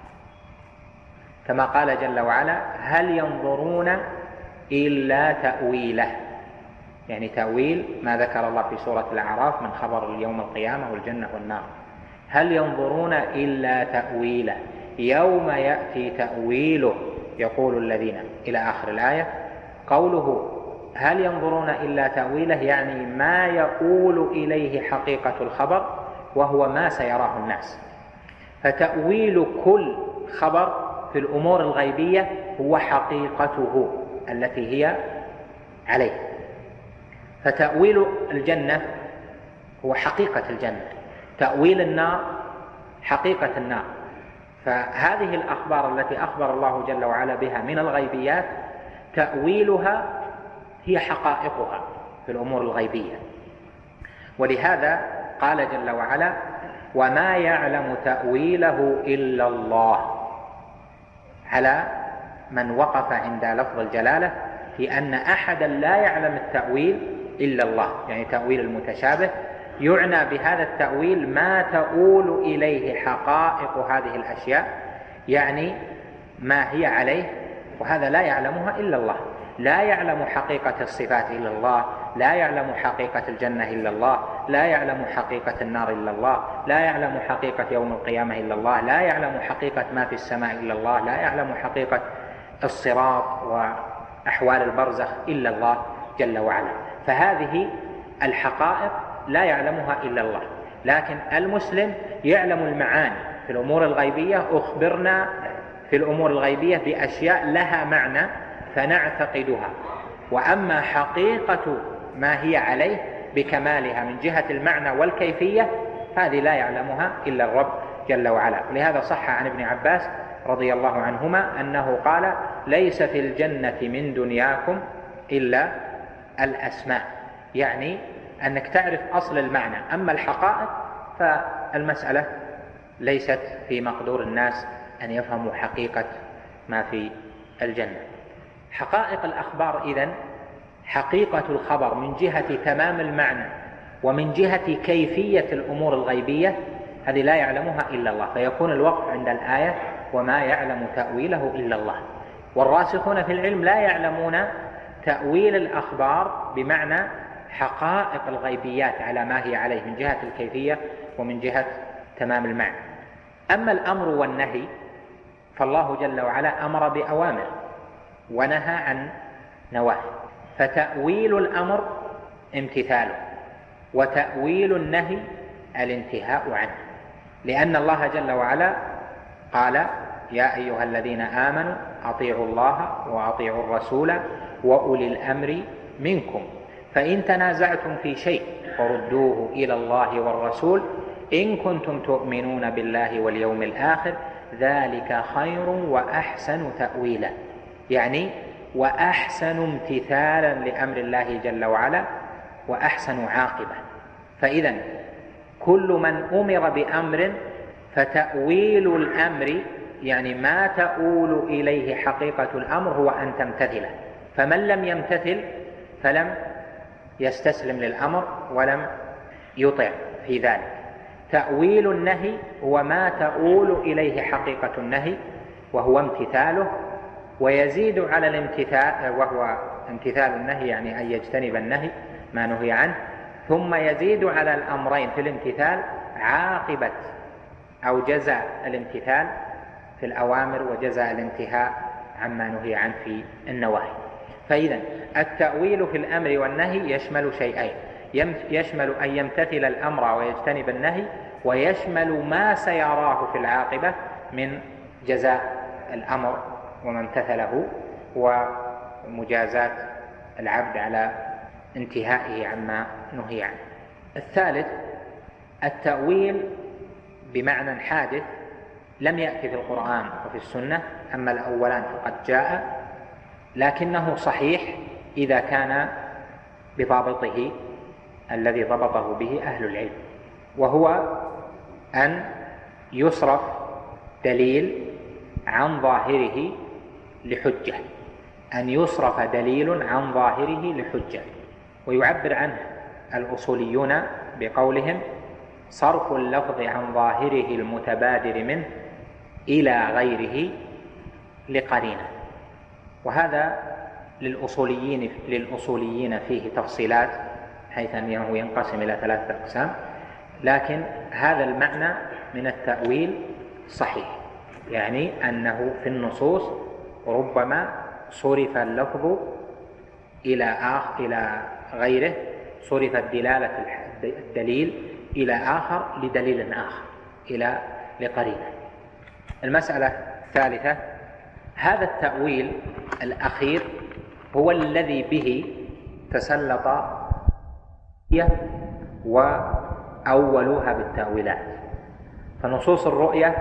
كما قال جل وعلا هل ينظرون إلا تأويله، يعني تأويل ما ذكر الله في سورة الأعراف من خبر اليوم القيامة والجنة والنار. هل ينظرون إلا تأويله يوم يأتي تأويله يقول الذين إلى آخر الآية. قوله هل ينظرون إلا تأويله يعني ما يؤول إليه حقيقة الخبر وهو ما سيراه الناس. فتأويل كل خبر في الأمور الغيبية هو حقيقته التي هي عليه. فتأويل الجنة هو حقيقة الجنة، تأويل النار حقيقة النار. فهذه الأخبار التي أخبر الله جل وعلا بها من الغيبيات تأويلها هي حقائقها في الأمور الغيبية. ولهذا قال جل وعلا: وما يعلم تأويله إلا الله، على من وقف عند لفظ الجلالة في أن أحدا لا يعلم التأويل إلا الله، يعني تأويل المتشابه. يعنى بهذا التأويل ما تؤول إليه حقائق هذه الأشياء، يعني ما هي عليه، وهذا لا يعلمها إلا الله. لا يعلم حقيقة الصفات إلا الله، لا يعلم حقيقة الجنة إلا الله، لا يعلم حقيقة النار إلا الله، لا يعلم حقيقة يوم القيامة إلا الله، لا يعلم حقيقة ما في السماء إلا الله، لا يعلم حقيقة الصراط وأحوال البرزخ إلا الله جل وعلا. فهذه الحقائق لا يعلمها إلا الله. لكن المسلم يعلم المعاني في الأمور الغيبية. أخبرنا في الأمور الغيبية بأشياء لها معنى فنعتقدها، وأما حقيقة ما هي عليه بكمالها من جهة المعنى والكيفية هذه لا يعلمها إلا الرب جل وعلا. ولهذا صح عن ابن عباس رضي الله عنهما أنه قال: ليس في الجنة من دنياكم إلا الأسماء، يعني أنك تعرف أصل المعنى، أما الحقائق فالمسألة ليست في مقدور الناس أن يفهموا حقيقة ما في الجنة. حقائق الأخبار إذن حقيقة الخبر من جهة تمام المعنى ومن جهة كيفية الأمور الغيبية هذه لا يعلمها إلا الله، فيكون الوقف عند الآية: وما يعلم تأويله إلا الله. والراسخون في العلم لا يعلمون تأويل الأخبار بمعنى حقائق الغيبيات على ما هي عليه من جهة الكيفية ومن جهة تمام المعنى. أما الأمر والنهي فالله جل وعلا أمر بأوامر ونهى عن نواهي، فتأويل الأمر امتثاله، وتأويل النهي الانتهاء عنه، لأن الله جل وعلا قال: يا أيها الذين آمنوا أطيعوا الله وأطيعوا الرسول وأولي الأمر منكم، فإن تنازعتم في شيء فردوه إلى الله والرسول إن كنتم تؤمنون بالله واليوم الآخر ذلك خير وأحسن تأويلا، يعني وأحسن امتثالا لأمر الله جل وعلا وأحسن عاقبة. فإذا كل من أمر بأمر فتأويل الأمر يعني ما تؤول إليه حقيقة الأمر هو أن تمتثله، فمن لم يمتثل فلم يستسلم للأمر ولم يطع في ذلك. تأويل النهي هو ما تؤول إليه حقيقة النهي وهو امتثاله، ويزيد على الامتثال وهو امتثال النهي يعني أن يجتنب النهي ما نهي عنه، ثم يزيد على الأمرين في الامتثال عاقبة أو جزاء الامتثال في الأوامر وجزاء الانتهاء عما نهي عنه في النواهي. فإذا التأويل في الأمر والنهي يشمل شيئين: يشمل أن يمتثل الأمر ويجتنب النهي، ويشمل ما سيراه في العاقبة من جزاء الأمر وما امتثله ومجازات العبد على انتهائه عما نهي عنه. الثالث التأويل بمعنى حادث لم يأتي في القرآن وفي السنة، أما الأولان فقد جاء، لكنه صحيح إذا كان بضابطه الذي ضبطه به أهل العلم، وهو أن يصرف دليل عن ظاهره لحجة، أن يصرف دليل عن ظاهره لحجة. ويعبر عنه الأصوليون بقولهم: صرف اللفظ عن ظاهره المتبادر منه إلى غيره لقرينة. وهذا للأصوليين فيه تفصيلات حيث أنه ينقسم إلى 3 أقسام، لكن هذا المعنى من التأويل صحيح، يعني أنه في النصوص ربما صرف اللفظ إلى غيره، صرفت دلالة الدليل إلى آخر لدليل آخر لقرينة. المسألة الثالثة: هذا التأويل الأخير هو الذي به تسلط وأولوها بالتأويلات، فنصوص الرؤية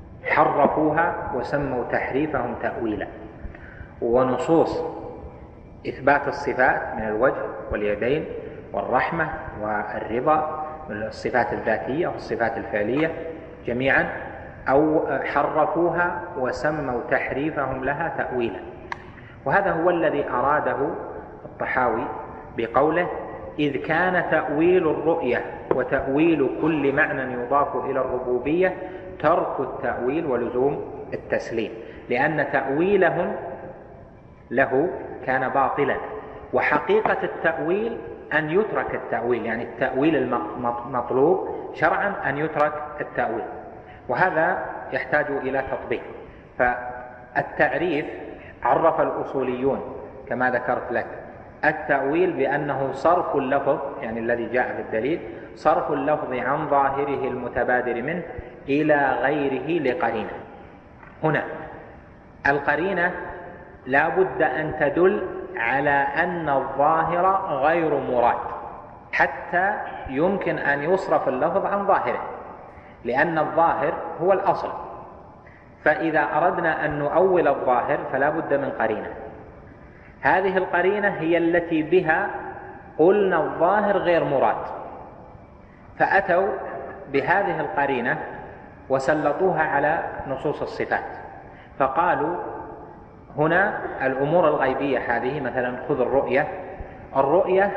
حرفوها وسموا تحريفهم تأويلا، ونصوص إثبات الصفات من الوجه واليدين والرحمة والرضا، الصفات الذاتية والصفات الفعلية جميعا، أو حرفوها وسموا تحريفهم لها تأويلا. وهذا هو الذي أراده الطحاوي بقوله: إذ كان تأويل الرؤية وتأويل كل معنى يضاف إلى الربوبية ترك التأويل ولزوم التسليم، لأن تأويلهم له كان باطلا، وحقيقة التأويل أن يترك التأويل، يعني التأويل المطلوب شرعا أن يترك التأويل، وهذا يحتاج إلى تطبيق. فالتعريف عرف الأصوليون كما ذكرت لك التأويل بأنه صرف اللفظ، يعني الذي جاء في الدليل، صرف اللفظ عن ظاهره المتبادر منه إلى غيره لقرينة. هنا القرينة لا بد أن تدل على أن الظاهر غير مراد حتى يمكن أن يصرف اللفظ عن ظاهره، لأن الظاهر هو الأصل. فإذا أردنا أن نؤول الظاهر فلا بد من قرينة، هذه القرينة هي التي بها قلنا الظاهر غير مراد، فأتوا بهذه القرينة وسلطوها على نصوص الصفات، فقالوا هنا الأمور الغيبية هذه، مثلا خذ الرؤية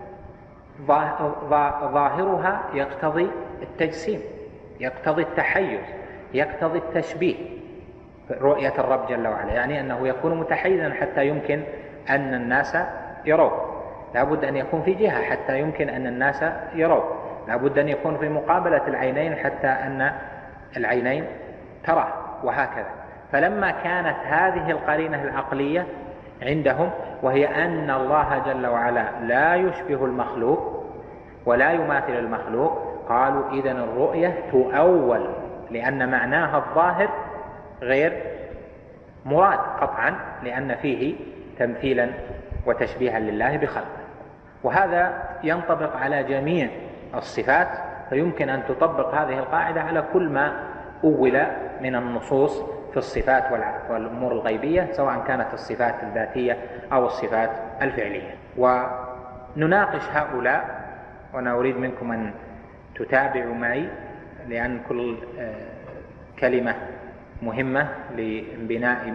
ظاهرها يقتضي التجسيم، يقتضي التحيز، يقتضي التشبيه. رؤية الرب جل وعلا يعني أنه يكون متحيزا حتى يمكن أن الناس يروه، لا بد أن يكون في جهة حتى يمكن أن الناس يروه، لا بد أن يكون في مقابلة العينين حتى أن العينين تراه، وهكذا. فلما كانت هذه القرينة العقلية عندهم، وهي أن الله جل وعلا لا يشبه المخلوق ولا يماثل المخلوق، قالوا إذن الرؤية تؤول لأن معناها الظاهر غير مراد قطعا، لأن فيه تمثيلا وتشبيها لله بخلقه. وهذا ينطبق على جميع الصفات، فيمكن أن تطبق هذه القاعدة على كل ما أول من النصوص في الصفات والأمور الغيبية، سواء كانت الصفات الذاتية أو الصفات الفعلية. ونناقش هؤلاء، وأنا أريد منكم أن تتابعوا معي، لأن كل كلمة مهمة لبناء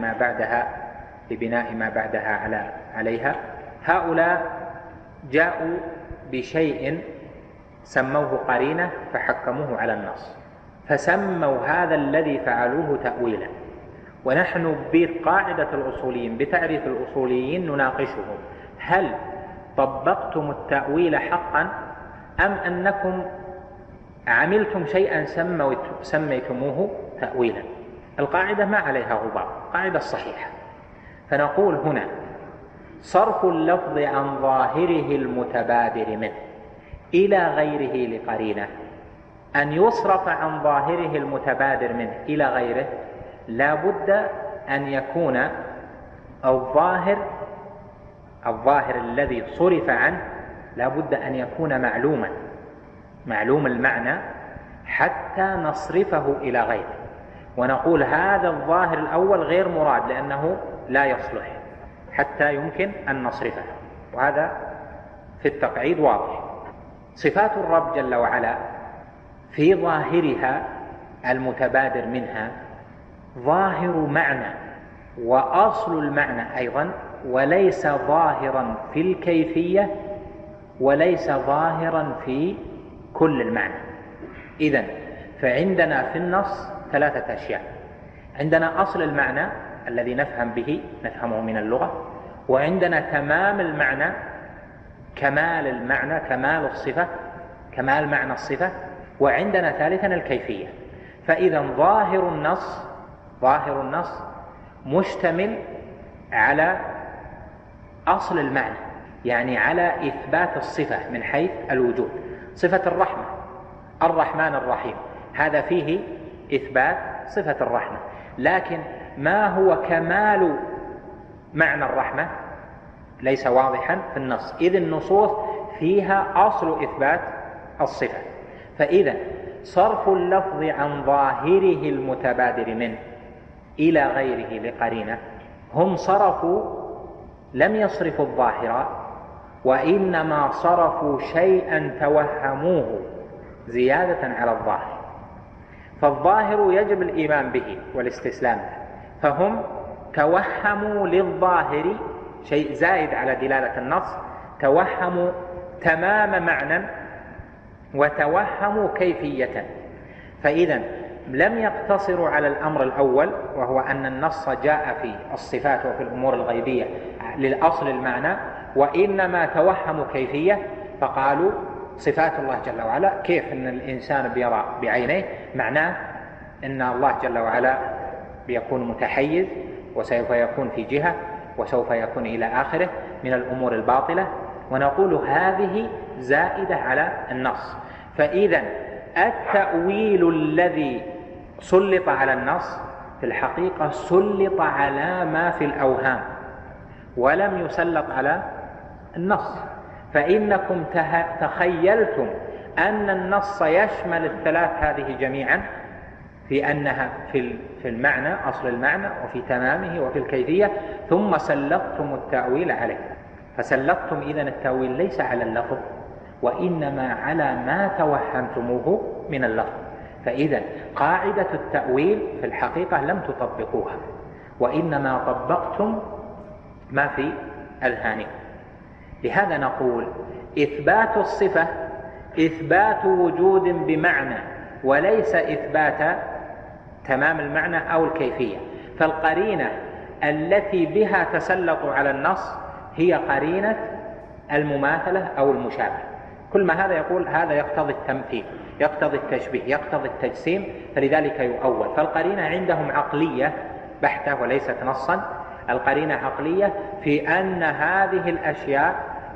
ما بعدها عليها. هؤلاء جاءوا بشيء سموه قرينة فحكموه على النص، فسموا هذا الذي فعلوه تأويلا. ونحن بقاعدة الأصوليين، بتعريف الأصوليين، نناقشهم: هل طبقتم التأويل حقا أم أنكم عملتم شيئا سميتموه تأويلا؟ القاعدة ما عليها غبار، قاعدة الصحيحة. فنقول هنا: صرف اللفظ عن ظاهره المتبادر منه إلى غيره لقرينة، أن يصرف عن ظاهره المتبادر منه إلى غيره لا بد أن يكون الظاهر الذي صرف عنه لا بد أن يكون معلوم المعنى حتى نصرفه إلى غيره، ونقول هذا الظاهر الأول غير مراد لأنه لا يصلح حتى يمكن أن نصرفه. وهذا في التقعيد واضح. صفات الرب جل وعلا في ظاهرها المتبادر منها ظاهر معنى وأصل المعنى أيضا، وليس ظاهرا في الكيفية وليس ظاهرا في كل المعنى. إذن فعندنا في النص ثلاثة أشياء: عندنا أصل المعنى الذي نفهمه من اللغة، وعندنا تمام المعنى، كمال المعنى، كمال الصفة، كمال معنى الصفة، وعندنا ثالثا الكيفية. فإذا ظاهر النص مشتمل على أصل المعنى، يعني على إثبات الصفة من حيث الوجود. صفة الرحمة، الرحمن الرحيم، هذا فيه إثبات صفة الرحمة، لكن ما هو كمال معنى الرحمة ليس واضحا في النص، إذ النصوص فيها أصل إثبات الصفة. فإذا صرف اللفظ عن ظاهره المتبادر منه إلى غيره لقرينة، هم صرفوا لم يصرفوا الظاهر، وإنما صرفوا شيئا توهموه زيادة على الظاهر. فالظاهر يجب الإيمان به والاستسلام له، فهم توهموا للظاهر شيء زائد على دلالة النص، توهموا تمام معنى وتوهموا كيفية. فإذا لم يقتصروا على الأمر الأول، وهو أن النص جاء في الصفات وفي الأمور الغيبية للأصل المعنى، وإنما توهموا كيفية، فقالوا صفات الله جل وعلا كيف أن الإنسان بيرى بعينيه، معناه أن الله جل وعلا بيكون متحيز وسوف يكون في جهة وسوف يكون إلى آخره من الأمور الباطلة، ونقول هذه زائدة على النص. فإذا التأويل الذي سلط على النص في الحقيقة سلط على ما في الأوهام ولم يسلط على النص. فإنكم تخيلتم أن النص يشمل الثلاث هذه جميعا في أنها في المعنى، أصل المعنى، وفي تمامه، وفي الكيفية، ثم سلطتم التأويل عليه. فسلطتم إذن التأويل ليس على اللفظ، وإنما على ما توهمتموه من اللفظ. فإذا قاعدة التأويل في الحقيقة لم تطبقوها، وإنما طبقتم ما في أذهانكم. لهذا نقول إثبات الصفة إثبات وجود بمعنى، وليس إثبات تمام المعنى أو الكيفية. فالقرينة التي بها تسلطوا على النص هي قرينة المماثلة أو المشابه. كل ما هذا يقول هذا يقتضي التمثيل، يقتضي التشبيه، يقتضي التجسيم، فلذلك يؤول. فالقرينة عندهم عقلية بحتة وليست نصا. القرينة عقلية في أن هذه الأشياء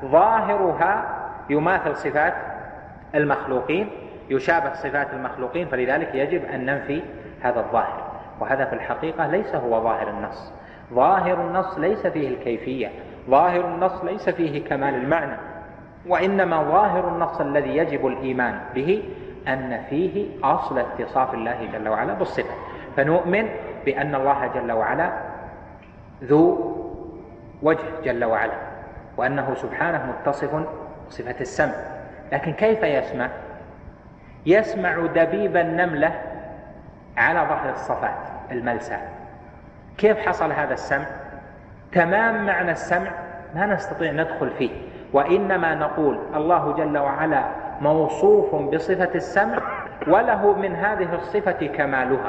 ظاهرها يماثل صفات المخلوقين، يشابه صفات المخلوقين، فلذلك يجب أن ننفي هذا الظاهر. وهذا في الحقيقة ليس هو ظاهر النص. ظاهر النص ليس فيه الكيفية، ظاهر النص ليس فيه كمال المعنى، وإنما ظاهر النص الذي يجب الإيمان به أن فيه أصل اتصاف الله جل وعلا بالصفة. فنؤمن بأن الله جل وعلا ذو وجه جل وعلا، وأنه سبحانه متصف بصفة السمع. لكن كيف يسمع؟ يسمع دبيب النملة على ظهر الصفات الملسى. كيف حصل هذا السمع؟ تمام معنى السمع ما نستطيع ندخل فيه، وإنما نقول الله جل وعلا موصوف بصفة السمع، وله من هذه الصفة كمالها،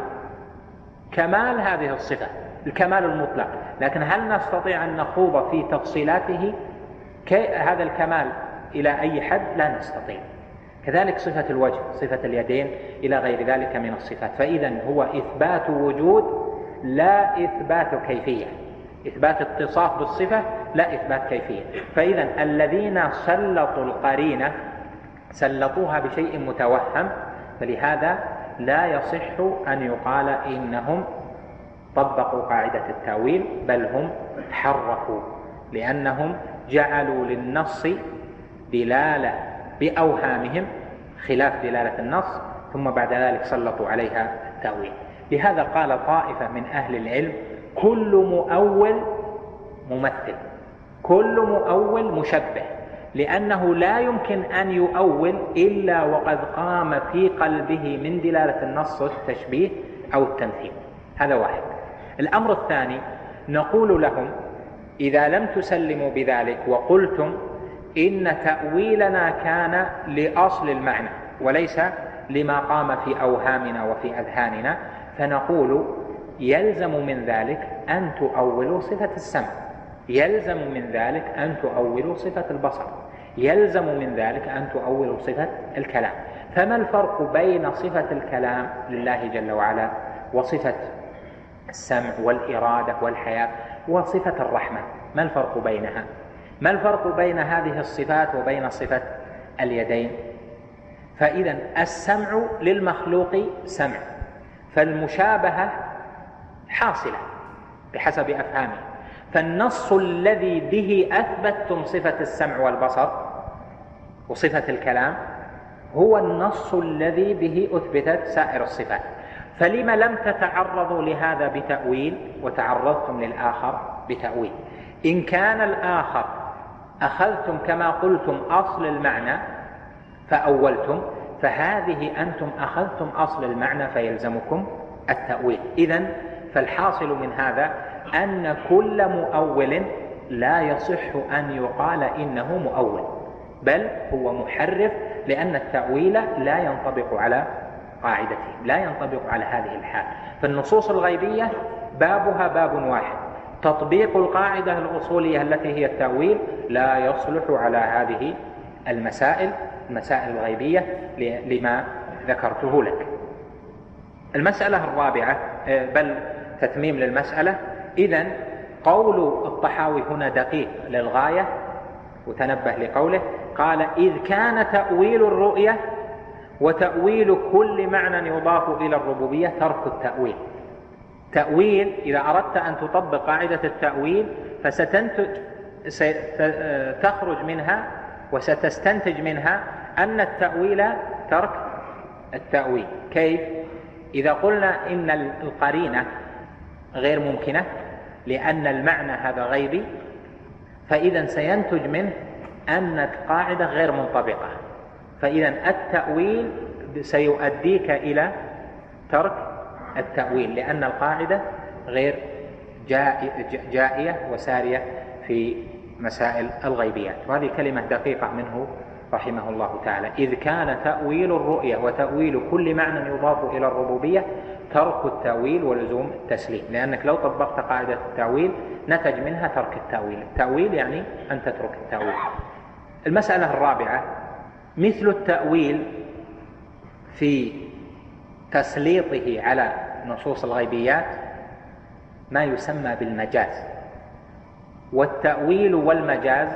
كمال هذه الصفة، الكمال المطلق. لكن هل نستطيع أن نخوض في تفصيلاته هذا الكمال إلى أي حد؟ لا نستطيع. كذلك صفة الوجه، صفة اليدين، إلى غير ذلك من الصفات. فإذا هو إثبات وجود لا إثبات كيفية، إثبات اتصاف بالصفة لا إثبات كيفية. فإذا الذين سلطوا القرينة سلطوها بشيء متوهم، فلهذا لا يصح أن يقال إنهم طبقوا قاعدة التأويل، بل هم حرفوا، لأنهم جعلوا للنص دلالة بأوهامهم خلاف دلالة النص، ثم بعد ذلك سلطوا عليها التأويل. لهذا قال طائفة من أهل العلم كل مؤول ممثل، كل مؤول مشبه، لأنه لا يمكن أن يؤول إلا وقد قام في قلبه من دلالة النص التشبيه أو التمثيل. هذا واحد. الأمر الثاني نقول لهم إذا لم تسلموا بذلك وقلتم إن تأويلنا كان لأصل المعنى وليس لما قام في أوهامنا وفي أذهاننا، فنقول يلزم من ذلك أن تؤولوا صفة السمع، يلزم من ذلك أن تؤولوا صفة البصر، يلزم من ذلك أن تؤولوا صفة الكلام. فما الفرق بين صفة الكلام لله جل وعلا وصفة السمع والإرادة والحياة وصفة الرحمة؟ ما الفرق بينها؟ ما الفرق بين هذه الصفات وبين صفة اليدين؟ فإذا السمع للمخلوق سمع، فالمشابهة حاصلة بحسب أفهامه. فالنص الذي به أثبتتم صفة السمع والبصر وصفة الكلام هو النص الذي به أثبتت سائر الصفات. فلما لم تتعرضوا لهذا بتأويل وتعرضتم للآخر؟ بتأويل. إن كان الآخر أخذتم كما قلتم أصل المعنى فأولتم، فهذه أنتم أخذتم أصل المعنى فيلزمكم التأويل. إذن فالحاصل من هذا أن كل مؤول لا يصح أن يقال إنه مؤول، بل هو محرف، لأن التأويل لا ينطبق على قاعدته، لا ينطبق على هذه الحال. فالنصوص الغيبية بابها باب واحد، تطبيق القاعدة الأصولية التي هي التأويل لا يصلح على هذه المسائل الغيبية لما ذكرته لك. المسألة الرابعة، بل تتميم للمسألة. إذن قول الطحاوي هنا دقيق للغاية، وتنبه لقوله قال: إذ كان تأويل الرؤية وتأويل كل معنى يضاف إلى الربوبية ترك التأويل. تأويل إذا أردت أن تطبق قاعدة التأويل ستخرج منها وستستنتج منها أن التأويل ترك التأويل. كيف؟ إذا قلنا إن القرينة غير ممكنة لأن المعنى هذا غيبي، فإذا سينتج منه أن القاعدة غير منطبقة، فإذا التأويل سيؤديك إلى ترك التأويل، لأن القاعدة غير جائية وسارية في مسائل الغيبيات. وهذه كلمة دقيقة منه رحمه الله تعالى: إذ كان تأويل الرؤية وتأويل كل معنى يضاف إلى الربوبية ترك التأويل ولزوم التسليم، لأنك لو طبقت قاعدة التأويل نتج منها ترك التأويل. التأويل يعني أن تترك التأويل. المسألة الرابعة: مثل التأويل في تسليطه على نصوص الغيبيات ما يسمى بالمجاز. والتأويل والمجاز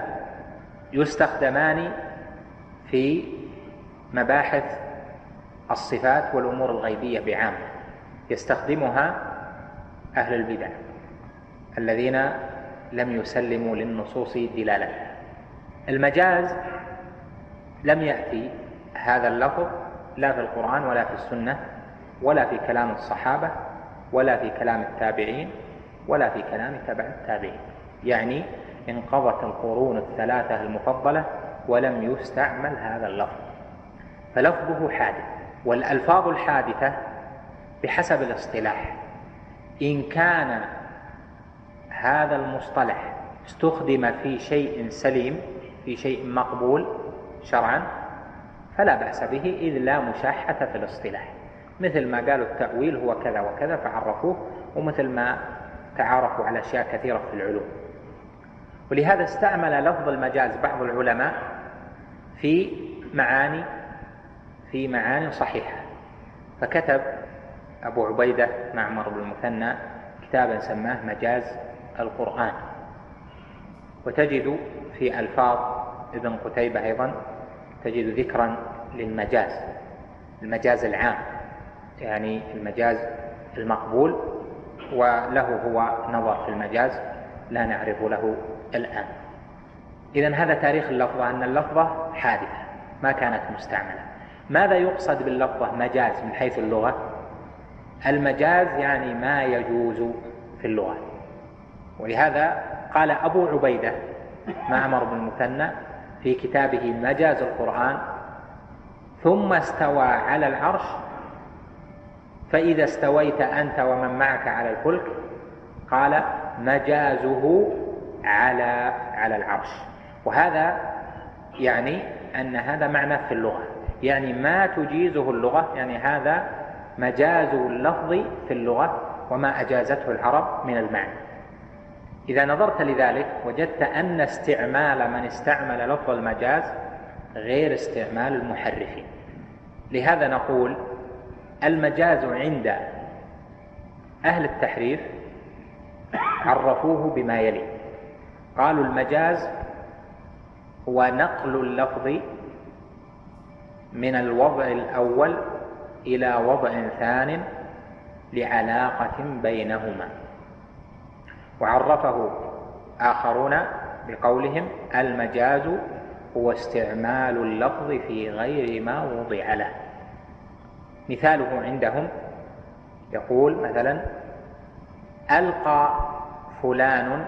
يستخدمان في مباحث الصفات والأمور الغيبية بعامة، يستخدمها أهل البدع الذين لم يسلموا للنصوص دلالتها. المجاز لم يأتي هذا اللفظ لا في القرآن ولا في السنة ولا في كلام الصحابة ولا في كلام التابعين ولا في كلام تبع التابعين، يعني انقضت القرون الثلاثة المفضلة ولم يستعمل هذا اللفظ، فلفظه حادث. والألفاظ الحادثة بحسب الاصطلاح، إن كان هذا المصطلح استخدم في شيء سليم، في شيء مقبول شرعا، فلا بأس به، إذ لا مشاحة في الاصطلاح، مثل ما قالوا التأويل هو كذا وكذا فعرفوه، ومثل ما تعارفوا على أشياء كثيرة في العلوم. ولهذا استعمل لفظ المجاز بعض العلماء في معاني صحيحة، فكتب أبو عبيدة معمر بن المثنى كتابا سماه مجاز القرآن. وتجد في ألفاظ ابن قتيبة أيضا تجد ذكرا للمجاز، المجاز العام، يعني المجاز المقبول، وله هو نظر في المجاز لا نعرف له الآن. إذن هذا تاريخ اللفظة، أن اللفظة حادثة ما كانت مستعملة. ماذا يقصد باللفظة مجاز من حيث اللغة؟ المجاز يعني ما يجوز في اللغة. ولهذا قال أبو عبيدة معمر بن المثنى في كتابه مجاز القرآن: ثم استوى على العرش فإذا استويت أنت ومن معك على الفلك قال مجازه على العرش. وهذا يعني أن هذا معنى في اللغة، يعني ما تجيزه اللغة، يعني هذا مجاز اللفظ في اللغة وما أجازته العرب من المعنى. إذا نظرت لذلك وجدت أن استعمال من استعمل لفظ المجاز غير استعمال المحرفين. لهذا نقول المجاز عند أهل التحريف عرفوه بما يلي: قالوا المجاز هو نقل اللفظ من الوضع الأول إلى وضع ثان لعلاقة بينهما. وعرفه آخرون بقولهم المجاز هو استعمال اللفظ في غير ما وضع له. مثاله عندهم يقول مثلا: ألقى فلان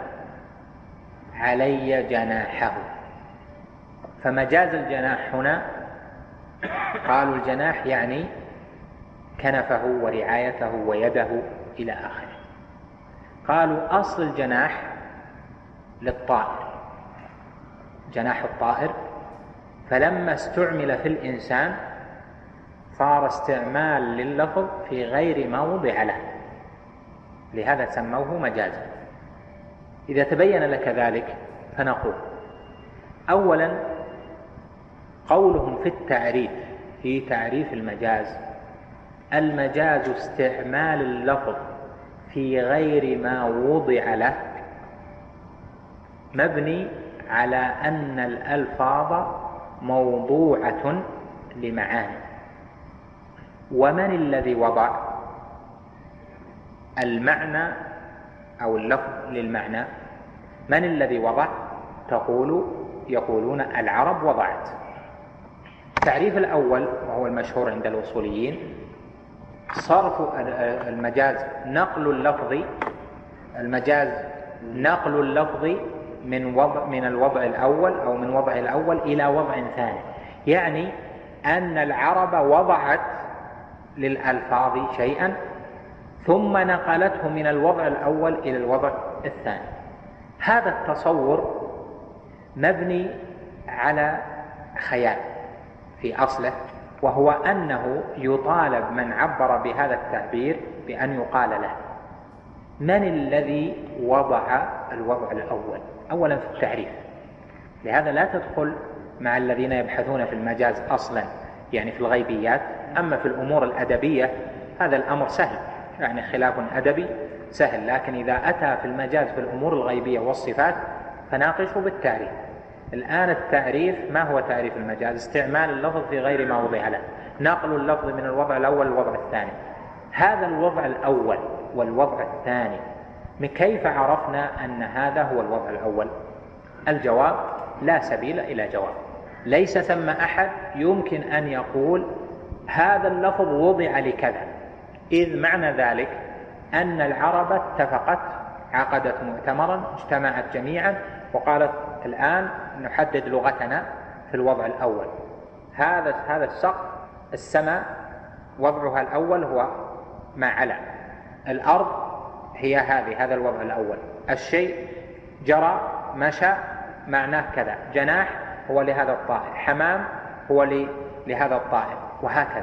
علي جناحه، فمجاز الجناح هنا قالوا الجناح يعني كنفه ورعايته ويده إلى آخره. قالوا أصل الجناح للطائر، جناح الطائر، فلما استعمل في الإنسان صار استعمال لللفظ في غير ما وضع له، لهذا سموه مجازا. إذا تبين لك ذلك فنقول أولا قولهم في التعريف في تعريف المجاز: المجاز استعمال اللفظ في غير ما وضع له، مبني على أن الألفاظ موضوعة لمعاني. ومن الذي وضع المعنى أو اللفظ للمعنى؟ من الذي وضع؟ يقولون العرب وضعت. التعريف الأول وهو المشهور عند الأصوليين: صرف المجاز نقل اللفظ، المجاز نقل اللفظ من الوضع الأول أو من وضع الأول إلى وضع ثاني، يعني أن العرب وضعت للألفاظ شيئا ثم نقلته من الوضع الأول إلى الوضع الثاني. هذا التصور مبني على خيال في أصله، وهو أنه يطالب من عبر بهذا التعبير بأن يقال له: من الذي وضع الوضع الأول؟ أولا في التعريف، لهذا لا تدخل مع الذين يبحثون في المجاز أصلا، يعني في الغيبيات. أما في الأمور الأدبية هذا الأمر سهل، يعني خلاف أدبي سهل، لكن إذا أتى في المجاز في الأمور الغيبية والصفات فناقشه بالتعريف. الآن التعريف، ما هو تعريف المجاز؟ استعمال اللفظ في غير ما وضع له، نقل اللفظ من الوضع الأول للوضع الثاني. هذا الوضع الأول والوضع الثاني كيف عرفنا أن هذا هو الوضع الأول؟ الجواب: لا سبيل إلى جواب. ليس ثم أحد يمكن أن يقول هذا اللفظ وضع لكذا، إذ معنى ذلك أن العرب اتفقت، عقدت مؤتمرا، اجتمعت جميعا وقالت: الآن نحدد لغتنا في الوضع الأول. هذا السقف، السماء وضعها الأول هو ما على، الأرض هي هذا الوضع الأول، الشيء جرى مشى معناه كذا، جناح هو لهذا الطائر، حمام هو لهذا الطائر، وهكذا.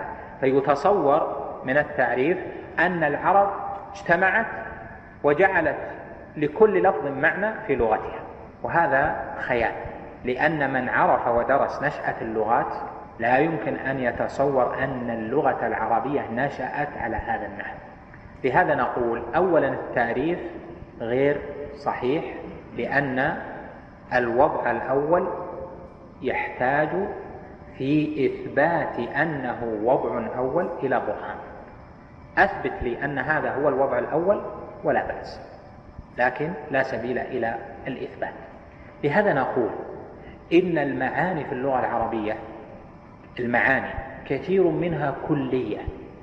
فيتصور من التعريف أن العرب اجتمعت وجعلت لكل لفظ معنى في لغتها، وهذا خيال، لأن من عرف ودرس نشأة اللغات لا يمكن أن يتصور أن اللغة العربية نشأت على هذا النحو. لهذا نقول أولا التعريف غير صحيح، لأن الوضع الأول يحتاج في إثبات أنه وضع أول إلى برهان. أثبت لي أن هذا هو الوضع الأول ولا بأس، لكن لا سبيل إلى الإثبات. لهذا نقول إن المعاني في اللغة العربية، المعاني كثير منها كلية،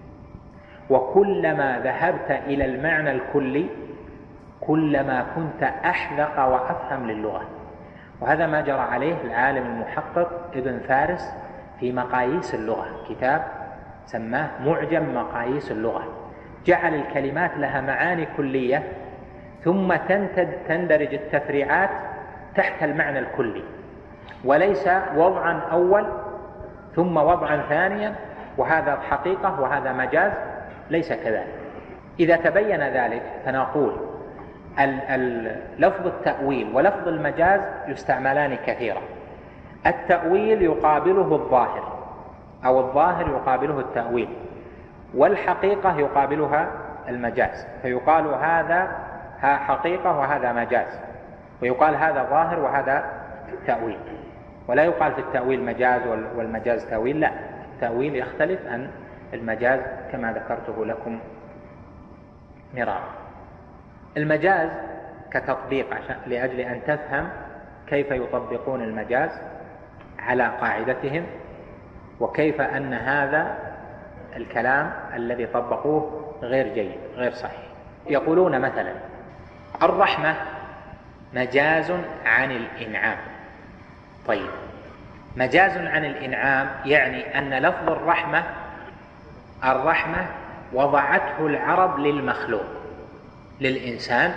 وكلما ذهبت إلى المعنى الكلي كلما كنت أحذق وأفهم للغة. وهذا ما جرى عليه العالم المحقق ابن فارس في مقاييس اللغة، كتاب سماه معجم مقاييس اللغة، جعل الكلمات لها معاني كلية ثم تندرج التفريعات تحت المعنى الكلي، وليس وضعا أول ثم وضعا ثانيا وهذا حقيقة وهذا مجاز، ليس كذلك. إذا تبين ذلك فنقول لفظ التأويل ولفظ المجاز يستعملان كثيرا. التأويل يقابله الظاهر، أو الظاهر يقابله التأويل، والحقيقة يقابلها المجاز، فيقال هذا حقيقة وهذا مجاز، ويقال هذا ظاهر وهذا تأويل. ولا يقال في التأويل مجاز والمجاز تأويل، لا، التأويل يختلف عن المجاز كما ذكرته لكم مرارا. المجاز كتطبيق لأجل أن تفهم كيف يطبقون المجاز على قاعدتهم، وكيف أن هذا الكلام الذي طبقوه غير جيد غير صحيح. يقولون مثلا الرحمة مجاز عن الإنعام. طيب، مجاز عن الإنعام يعني أن لفظ الرحمة وضعته العرب للمخلوق للإنسان،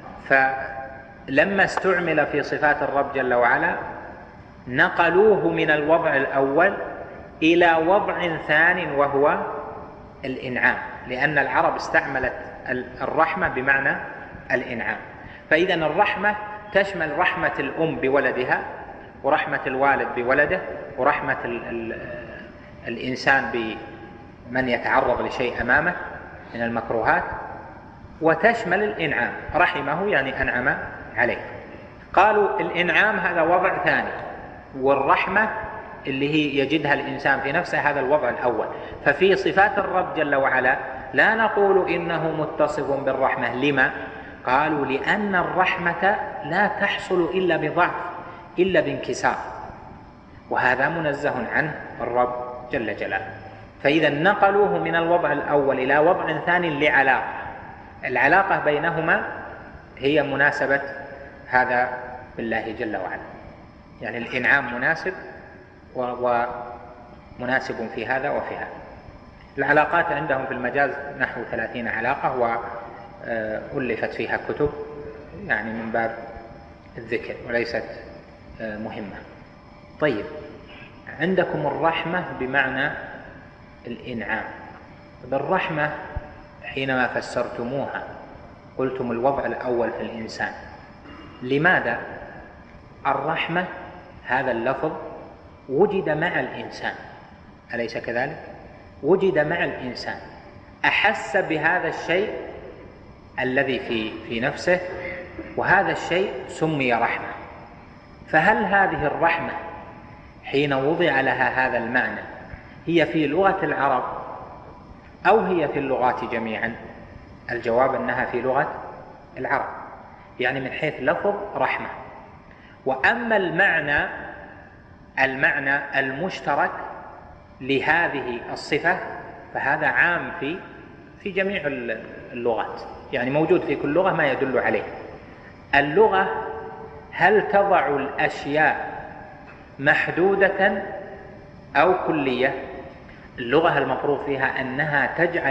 فلما استعمل في صفات الرب جل وعلا نقلوه من الوضع الأول إلى وضع ثان وهو الإنعام، لأن العرب استعملت الرحمة بمعنى الإنعام. فإذا الرحمة تشمل رحمة الأم بولدها، ورحمة الوالد بولده، ورحمة الإنسان بمن يتعرض لشيء أمامه من المكروهات، وتشمل الإنعام، رحمه يعني أنعم عليه. قالوا الإنعام هذا وضع ثاني، والرحمة اللي هي يجدها الإنسان في نفسه هذا الوضع الأول. ففي صفات الرب جل وعلا لا نقول إنه متصف بالرحمة. لما؟ قالوا لأن الرحمة لا تحصل إلا بضعف، إلا بانكسار، وهذا منزه عنه الرب جل جلاله. فإذا نقلوه من الوضع الأول إلى وضع ثاني لعلاقة، العلاقة بينهما هي مناسبة هذا بالله جل وعلا، يعني الإنعام مناسب ومناسب في هذا وفي هذا. العلاقات عندهم في المجاز نحو 30 علاقة، وألفت فيها كتب يعني من باب الذكر وليست مهمة. طيب، عندكم الرحمة بمعنى الإنعام. بالرحمة حينما فسرتموها قلتم الوضع الأول في الإنسان. لماذا؟ الرحمة هذا اللفظ وجد مع الإنسان، أليس كذلك؟ وجد مع الإنسان، أحس بهذا الشيء الذي في نفسه، وهذا الشيء سمي رحمة. فهل هذه الرحمة حين وضع لها هذا المعنى هي في لغة العرب أو هي في اللغات جميعا؟ الجواب أنها في لغة العرب، يعني من حيث لفظ رحمة. وأما المعنى المشترك لهذه الصفة فهذا عام في جميع اللغات، يعني موجود في كل لغة ما يدل عليه. اللغة هل تضع الأشياء محدودة أو كلية؟ اللغة المفروض فيها أنها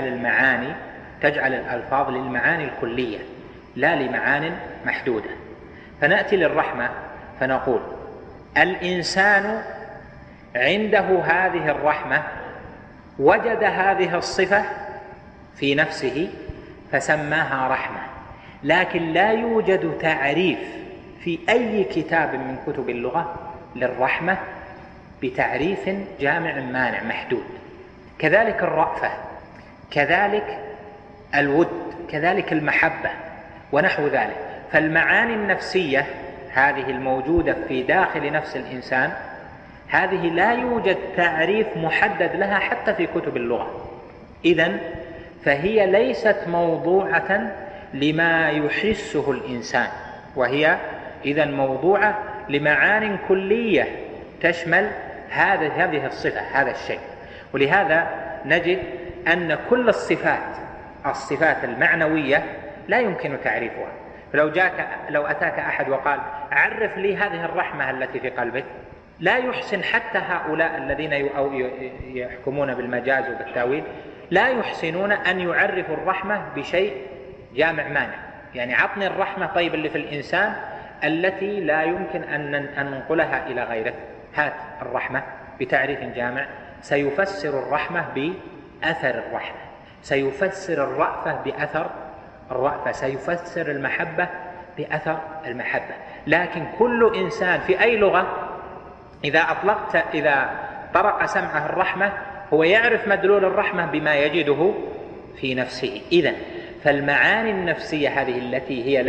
تجعل الألفاظ للمعاني الكلية لا لمعان محدودة. فنأتي للرحمة فنقول الإنسان عنده هذه الرحمة، وجد هذه الصفة في نفسه فسماها رحمة، لكن لا يوجد تعريف في أي كتاب من كتب اللغة للرحمة بتعريف جامع مانع محدود. كذلك الرأفة، كذلك الود، كذلك المحبة ونحو ذلك. فالمعاني النفسية هذه الموجودة في داخل نفس الإنسان هذه لا يوجد تعريف محدد لها حتى في كتب اللغة. إذن فهي ليست موضوعة لما يحسه الإنسان، وهي إذن موضوعة لمعان كلية تشمل هذه الصفة، هذا الشيء. ولهذا نجد أن كل الصفات المعنوية لا يمكن تعريفها. لو أتاك أحد وقال عرف لي هذه الرحمة التي في قلبك، لا يحسن حتى هؤلاء الذين يحكمون بالمجاز وبالتاويل لا يحسنون أن يعرفوا الرحمة بشيء جامع مانع. يعني عطني الرحمة طيب اللي في الإنسان التي لا يمكن أن ننقلها إلى غيره، هات الرحمة بتعريف جامع. سيفسر الرحمة بأثر الرحمة، سيفسر الرأفة بأثر الرأفة، سيفسر المحبة بأثر المحبة. لكن كل إنسان في أي لغة إذا طرق سمعه الرحمة هو يعرف مدلول الرحمة بما يجده في نفسه. إذن فالمعاني النفسية هذه التي هي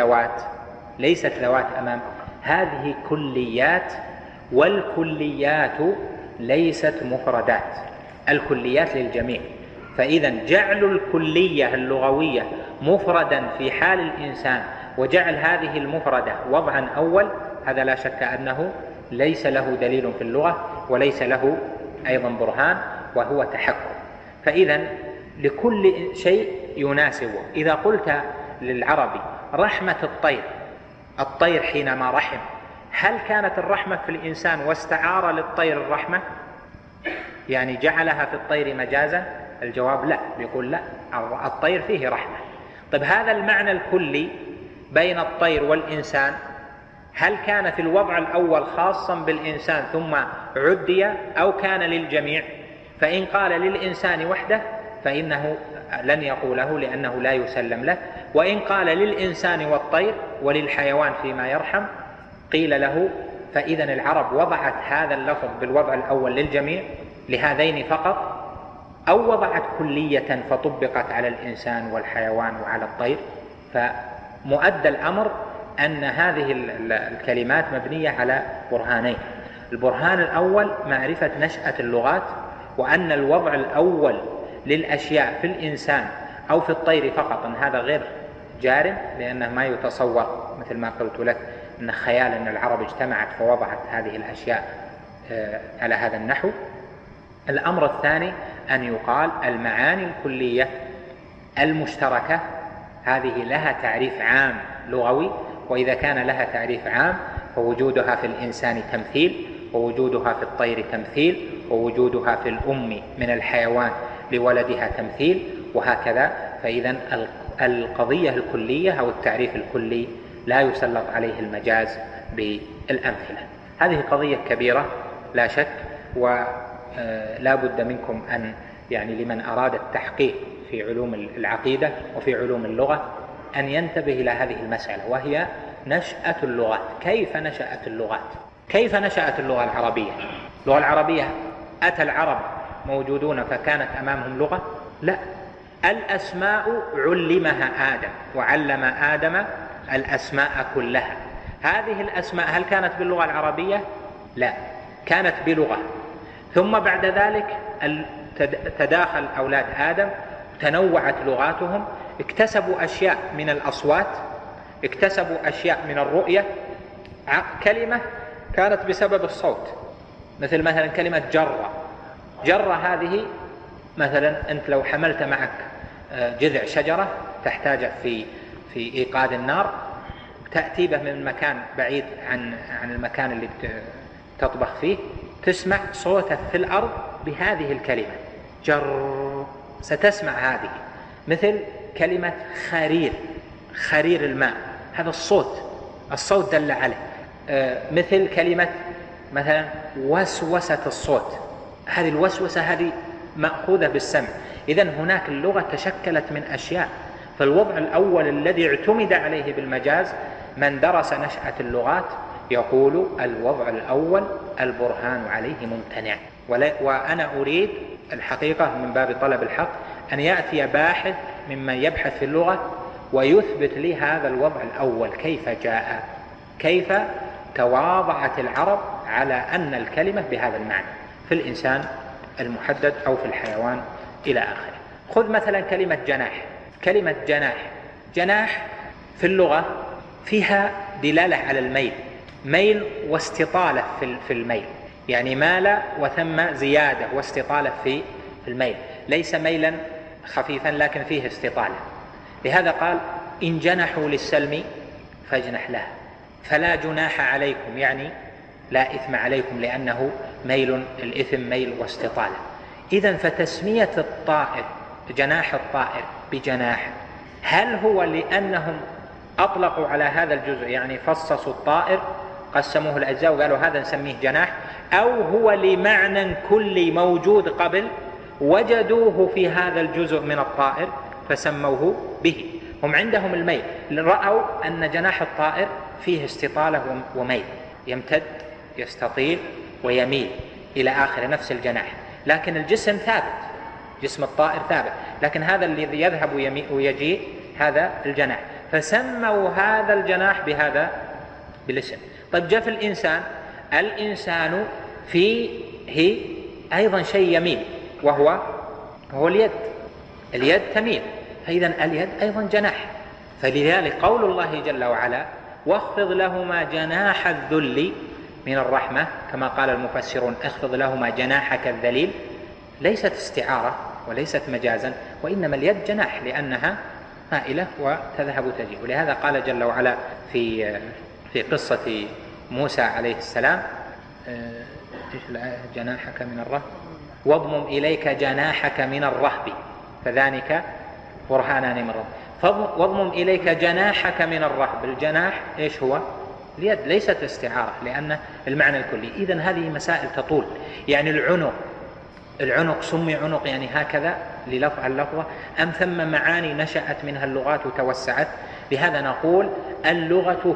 ليست ذوات أمام، هذه كليات، والكليات ليست مفردات، الكليات للجميع. فإذا جعل الكلية اللغوية مفردا في حال الإنسان وجعل هذه المفردة وضعا أول، هذا لا شك أنه ليس له دليل في اللغة وليس له أيضا برهان، وهو تحكم. فإذا لكل شيء يناسبه. إذا قلت للعربي رحمة الطير حينما رحم، هل كانت الرحمة في الإنسان واستعار للطير الرحمة؟ يعني جعلها في الطير مجازا؟ الجواب لا، يقول لا، الطير فيه رحمة. طيب هذا المعنى الكلي بين الطير والإنسان هل كان في الوضع الأول خاصا بالإنسان ثم عدي أو كان للجميع؟ فإن قال للإنسان وحده فإنه لن يقوله لأنه لا يسلم له، وإن قال للإنسان والطير وللحيوان فيما يرحم قيل له. فإذا العرب وضعت هذا اللفظ بالوضع الأول للجميع لهذين فقط، أو وضعت كلية فطبقت على الإنسان والحيوان وعلى الطير؟ فمؤدى الأمر أن هذه الكلمات مبنية على برهانين. البرهان الأول معرفة نشأة اللغات، وأن الوضع الأول للأشياء في الإنسان أو في الطير فقط أن هذا غير جار، لأنه ما يتصور مثل ما قلت لك أن خيال أن العرب اجتمعت فوضعت هذه الأشياء على هذا النحو. الأمر الثاني أن يقال المعاني الكلية المشتركة هذه لها تعريف عام لغوي، وإذا كان لها تعريف عام فوجودها في الإنسان تمثيل، ووجودها في الطير تمثيل، ووجودها في الأم من الحيوان لولدها تمثيل، وهكذا. فإذا القضية الكلية أو التعريف الكلي لا يسلط عليه المجاز بالأمثلة. هذه قضية كبيرة لا شك، ولا بد منكم أن يعني لمن أراد التحقيق في علوم العقيدة وفي علوم اللغة أن ينتبه إلى هذه المسألة، وهي نشأة اللغات. كيف نشأت اللغات؟ كيف نشأت اللغة العربية؟ اللغة العربية أتى العرب موجودون فكانت أمامهم لغة؟ لا، الأسماء علمها آدم، وعلم آدم الأسماء كلها. هذه الأسماء هل كانت باللغة العربية؟ لا، كانت بلغة. ثم بعد ذلك تداخل أولاد آدم، تنوعت لغاتهم، اكتسبوا أشياء من الأصوات، اكتسبوا أشياء من الرؤية. كلمة كانت بسبب الصوت، مثلا كلمة جرة هذه مثلا أنت لو حملت معك جذع شجرة تحتاج في إيقاد النار، تأتي به من مكان بعيد عن المكان اللي تطبخ فيه، تسمع صوته في الأرض بهذه الكلمة جر، ستسمع هذه. مثل كلمة خرير الماء، هذا الصوت دل عليه. مثل كلمة مثلا وسوسة الصوت، هذه الوسوسة هذه مأخوذة بالسمع. إذن هناك اللغة تشكلت من أشياء. فالوضع الأول الذي اعتمد عليه بالمجاز من درس نشأة اللغات يقول الوضع الأول البرهان عليه ممتنع. وأنا أريد الحقيقة من باب طلب الحق أن يأتي باحث ممن يبحث في اللغة ويثبت لي هذا الوضع الأول كيف جاء، كيف تواضعت العرب على أن الكلمة بهذا المعنى في الإنسان المحدد أو في الحيوان إلى آخره. خذ مثلا كلمة جناح في اللغة فيها دلالة على الميل، ميل واستطالة في الميل، يعني مال وثم زيادة واستطالة في الميل، ليس ميلا خفيفا لكن فيه استطالة. لهذا قال إن جنحوا للسلم فاجنح لها، فلا جناح عليكم، يعني لا إثم عليكم، لأنه ميل، الإثم ميل واستطالة. إذن فتسمية الطائر جناح الطائر بجناح، هل هو لأنهم أطلقوا على هذا الجزء، يعني فصصوا الطائر قسموه الأجزاء وقالوا هذا نسميه جناح، أو هو لمعنى كلي موجود قبل وجدوه في هذا الجزء من الطائر فسموه به؟ هم عندهم الميل، رأوا أن جناح الطائر فيه استطالة وميل، يمتد يستطيل ويميل إلى آخر نفس الجناح، لكن الجسم ثابت، جسم الطائر ثابت، لكن هذا الذي يذهب ويجيء هذا الجناح، فسموا هذا الجناح بهذا بالاسم. طيب جاء في الإنسان فيه أيضا شيء يميل، وهو اليد تميل، فإذا اليد أيضا جناح. فلذلك قول الله جل وعلا واخفض لهما جناح الذل من الرحمة، كما قال المفسرون اخفض لهما جناحك الذليل، ليست استعارة وليست مجازا، وإنما اليد جناح لأنها مائلة وتذهب تجيء. ولهذا قال جل وعلا في قصة موسى عليه السلام جناحك من الرهب واضمم إليك جناحك من الرهب فذلك برهانان من ربك. واضمم إليك جناحك من الرهب. الجناح إيش هو؟ اليد، ليست استعارة لأن المعنى الكلي. إذن هذه مسائل تطول. يعني العنق سمي عنق يعني هكذا للفظ اللفظة، أم ثم معاني نشأت منها اللغات وتوسعت؟ لهذا نقول اللغة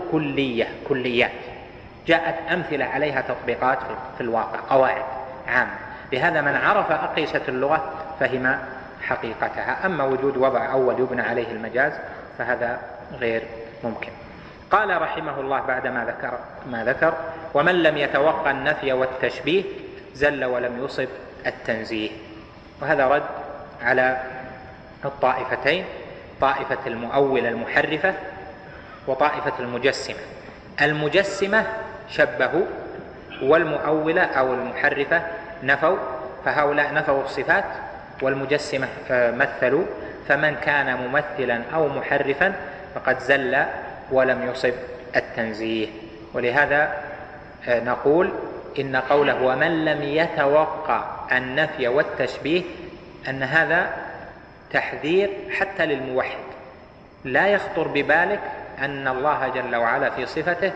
كليات جاءت أمثلة عليها تطبيقات في الواقع، قواعد عامة. لهذا من عرف أقيسة اللغة فهم حقيقتها. أما وجود وضع أول يبنى عليه المجاز فهذا غير ممكن. قال رحمه الله بعد ما ذكر ومن لم يتوقع النفي والتشبيه زل ولم يصب التنزيه. وهذا رد على الطائفتين، طائفة المؤولة المحرفة وطائفة المجسمة. المجسمة شبهوا، والمؤولة أو المحرفة نفوا، فهؤلاء نفوا الصفات والمجسمة مثلوا. فمن كان ممثلا أو محرفا فقد زل ولم يصب التنزيه. ولهذا نقول إن قوله ومن لم يتوقع النفي والتشبيه أن هذا تحذير حتى للموحد. لا يخطر ببالك أن الله جل وعلا في صفته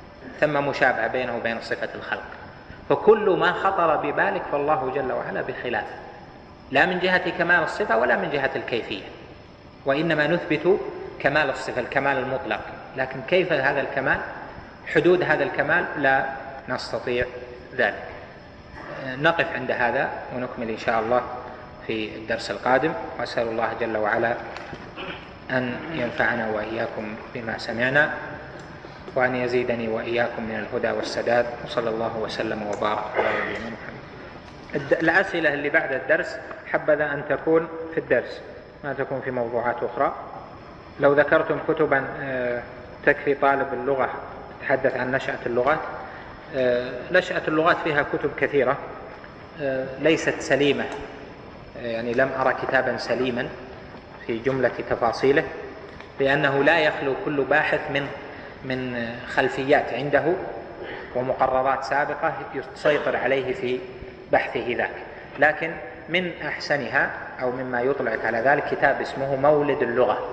ثم مشابهة بينه وبين صفة الخلق، فكل ما خطر ببالك فالله جل وعلا بخلافه، لا من جهة كمال الصفة ولا من جهة الكيفية، وإنما نثبت كمال الصفة، الكمال المطلق. لكن كيف هذا الكمال، حدود هذا الكمال لا نستطيع ذلك. نقف عند هذا ونكمل إن شاء الله في الدرس القادم، وأسأل الله جل وعلا أن ينفعنا وإياكم بما سمعنا، وأن يزيدني وإياكم من الهدى والسداد، وصلى الله وسلم وبارك على نبينا محمد. الأسئلة اللي بعد الدرس حبذا أن تكون في الدرس، ما تكون في موضوعات أخرى. لو ذكرتم كتبا تكفي طالب اللغة تتحدث عن نشأة اللغات. نشأة اللغات فيها كتب كثيرة ليست سليمة، يعني لم أرى كتابا سليما في جملة تفاصيله، لأنه لا يخلو كل باحث من خلفيات عنده ومقررات سابقة تسيطر عليه في بحثه ذاك. لكن من أحسنها أو مما يطلعك على ذلك كتاب اسمه مولد اللغة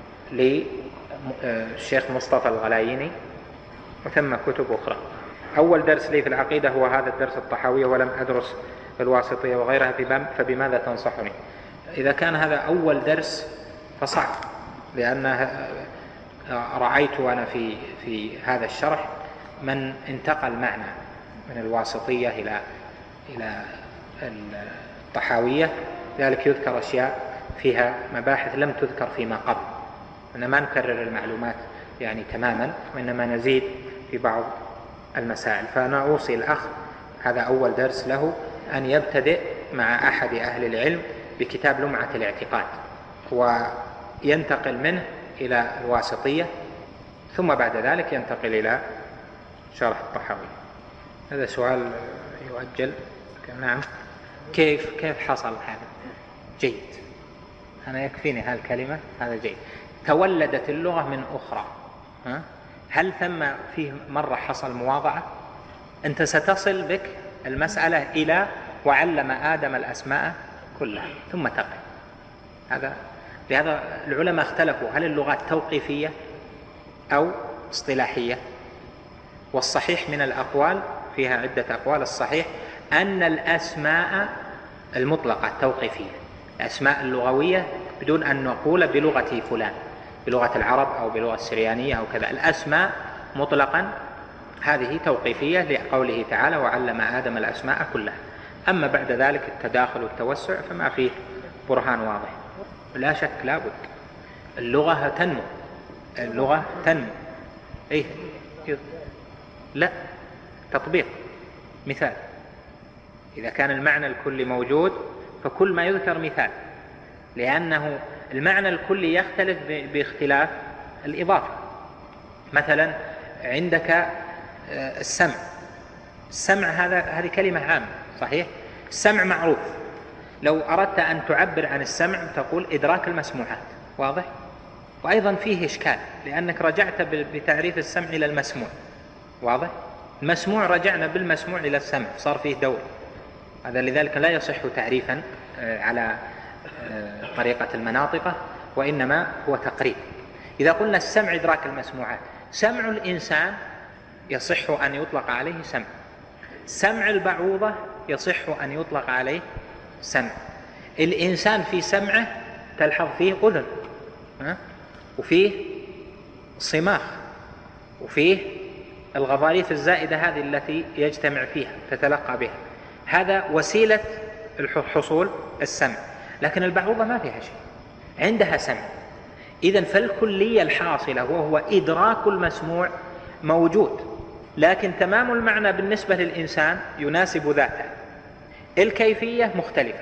للشيخ مصطفى الغلايني، وثم كتب أخرى. أول درس لي في العقيدة هو هذا الدرس الطحاوية، ولم أدرس الواسطية وغيرها، فبماذا تنصحني؟ إذا كان هذا أول درس فصعب، لأن رأيت أنا في هذا الشرح من انتقل معنا من الواسطية إلى الطحاوية، ذلك يذكر أشياء فيها مباحث لم تذكر فيما قبل. أنا ما نكرر المعلومات يعني تماما، وإنما نزيد في بعض المسائل. فأنا أوصي الأخ هذا أول درس له أن يبتدئ مع أحد أهل العلم بكتاب لمعة الاعتقاد، وينتقل منه إلى الواسطية، ثم بعد ذلك ينتقل إلى شرح الطحاوي. هذا سؤال يؤجل. نعم. كيف حصل هذا؟ جيد، أنا يكفيني هالكلمة، هذا جيد. تولدت اللغة من أخرى، هل ثم فيه مرة حصل مواضعة؟ أنت ستصل بك المسألة إلى وعلم آدم الأسماء كلها ثم تقل. لهذا العلماء اختلفوا هل اللغات توقيفية أو اصطلاحية، والصحيح من الأقوال فيها عدة أقوال. الصحيح أن الأسماء المطلقة توقيفية، الأسماء اللغوية بدون أن نقول بلغة فلان، بلغة العرب أو بلغة السريانية أو كذا، الأسماء مطلقا هذه توقيفية لقوله تعالى وعلم آدم الأسماء كلها. أما بعد ذلك التداخل والتوسع فما فيه برهان واضح. لا شك لابد اللغة تنمو، اللغة تنمو. إيه؟ لا، تطبيق. مثال، إذا كان المعنى الكلي موجود فكل ما يذكر مثال، لأنه المعنى الكلي يختلف باختلاف الإضافة. مثلا عندك السمع هذه كلمة عامة، صحيح؟ السمع معروف. لو أردت أن تعبر عن السمع تقول إدراك المسموعات، واضح؟ وأيضا فيه إشكال، لأنك رجعت بتعريف السمع إلى المسموع، واضح؟ المسموع رجعنا بالمسموع إلى السمع، صار فيه دور، هذا لذلك لا يصح تعريفا على طريقة المناطقة، وإنما هو تقريب. إذا قلنا السمع إدراك المسموعات، سمع الإنسان يصح أن يطلق عليه سمع، سمع البعوضة يصح أن يطلق عليه سمع. الإنسان في سمعه تلحظ فيه أذن، وفيه صماخ، وفيه الغضاريف الزائدة هذه التي يجتمع فيها تتلقى بها، هذا وسيلة حصول السمع. لكن البعوضة ما فيها شيء، عندها سمع. إذن فالكلية الحاصلة وهو إدراك المسموع موجود، لكن تمام المعنى بالنسبة للإنسان يناسب ذاته، الكيفية مختلفة.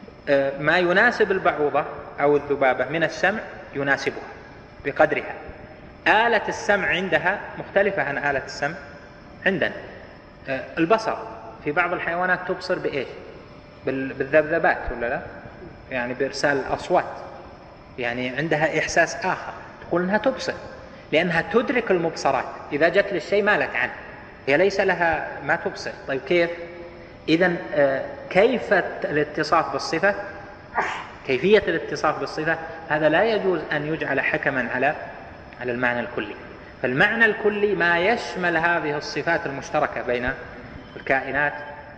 ما يناسب البعوضة أو الذبابة من السمع يناسبها بقدرها. آلة السمع عندها مختلفة عن آلة السمع عندنا. البصر في بعض الحيوانات تبصر بإيش؟ بالذبذبات ولا لا؟ يعني بإرسال الأصوات، يعني عندها إحساس آخر، تقول أنها تبصر لأنها تدرك المبصرات. إذا جت للشيء مالت عنه، هي ليس لها ما تبصر. طيب كيف؟ إذن كيف الاتصاف بالصفة، كيفية الاتصاف بالصفة، هذا لا يجوز أن يجعل حكما على المعنى الكلي. فالمعنى الكلي ما يشمل هذه الصفات المشتركة بين الكائنات،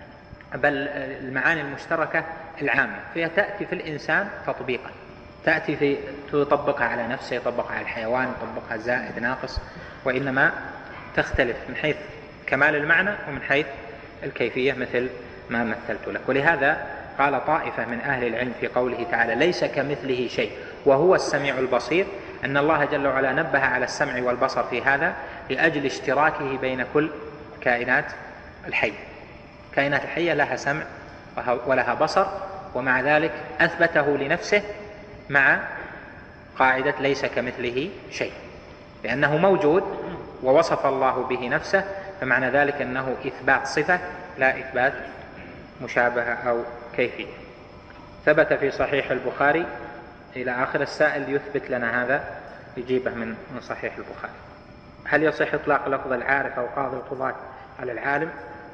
بل المعاني المشتركة العامة، فهي تأتي في الإنسان تطبيقا، تأتي في تطبقها على نفسه، يطبقها على الحيوان، يطبقها زائد ناقص، وإنما تختلف من حيث كمال المعنى ومن حيث الكيفية مثل ما مثلت لك. ولهذا قال طائفة من أهل العلم في قوله تعالى ليس كمثله شيء وهو السميع البصير، أن الله جل وعلا نبه على السمع والبصر في هذا لأجل اشتراكه بين كل كائنات الحية. كائنات الحية لها سمع ولها بصر، ومع ذلك أثبته لنفسه مع قاعدة ليس كمثله شيء، لأنه موجود ووصف الله به نفسه، فمعنى ذلك أنه إثبات صفة لا إثبات مشابهة أو كيفية. ثبت في صحيح البخاري إلى آخر. السائل يثبت لنا هذا، يجيبه من صحيح البخاري. هل يصح إطلاق لفظ العارف أو قاضي القضاة على العالم؟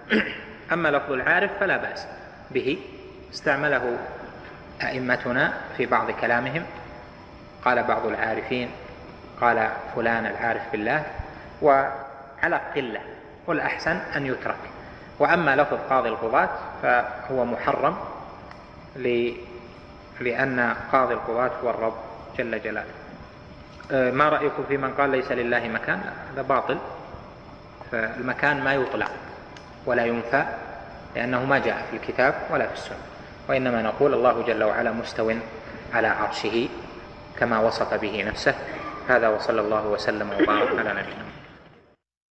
أما لفظ العارف فلا بأس به، استعمله أئمتنا في بعض كلامهم، قال بعض العارفين، قال فلان العارف بالله، وعلى قلة، والأحسن أن يترك. وأما لفظ قاضي القضاة فهو محرم، لأن قاضي القضاة هو الرب جل جلاله. ما رأيكم في من قال ليس لله مكان؟ هذا باطل، فالمكان ما يطلع ولا ينفى، لأنه ما جاء في الكتاب ولا في السنة، وإنما نقول الله جل وعلا مستو على عرشه كما وصف به نفسه. هذا، وصلى الله وسلم وبارك على نبينا.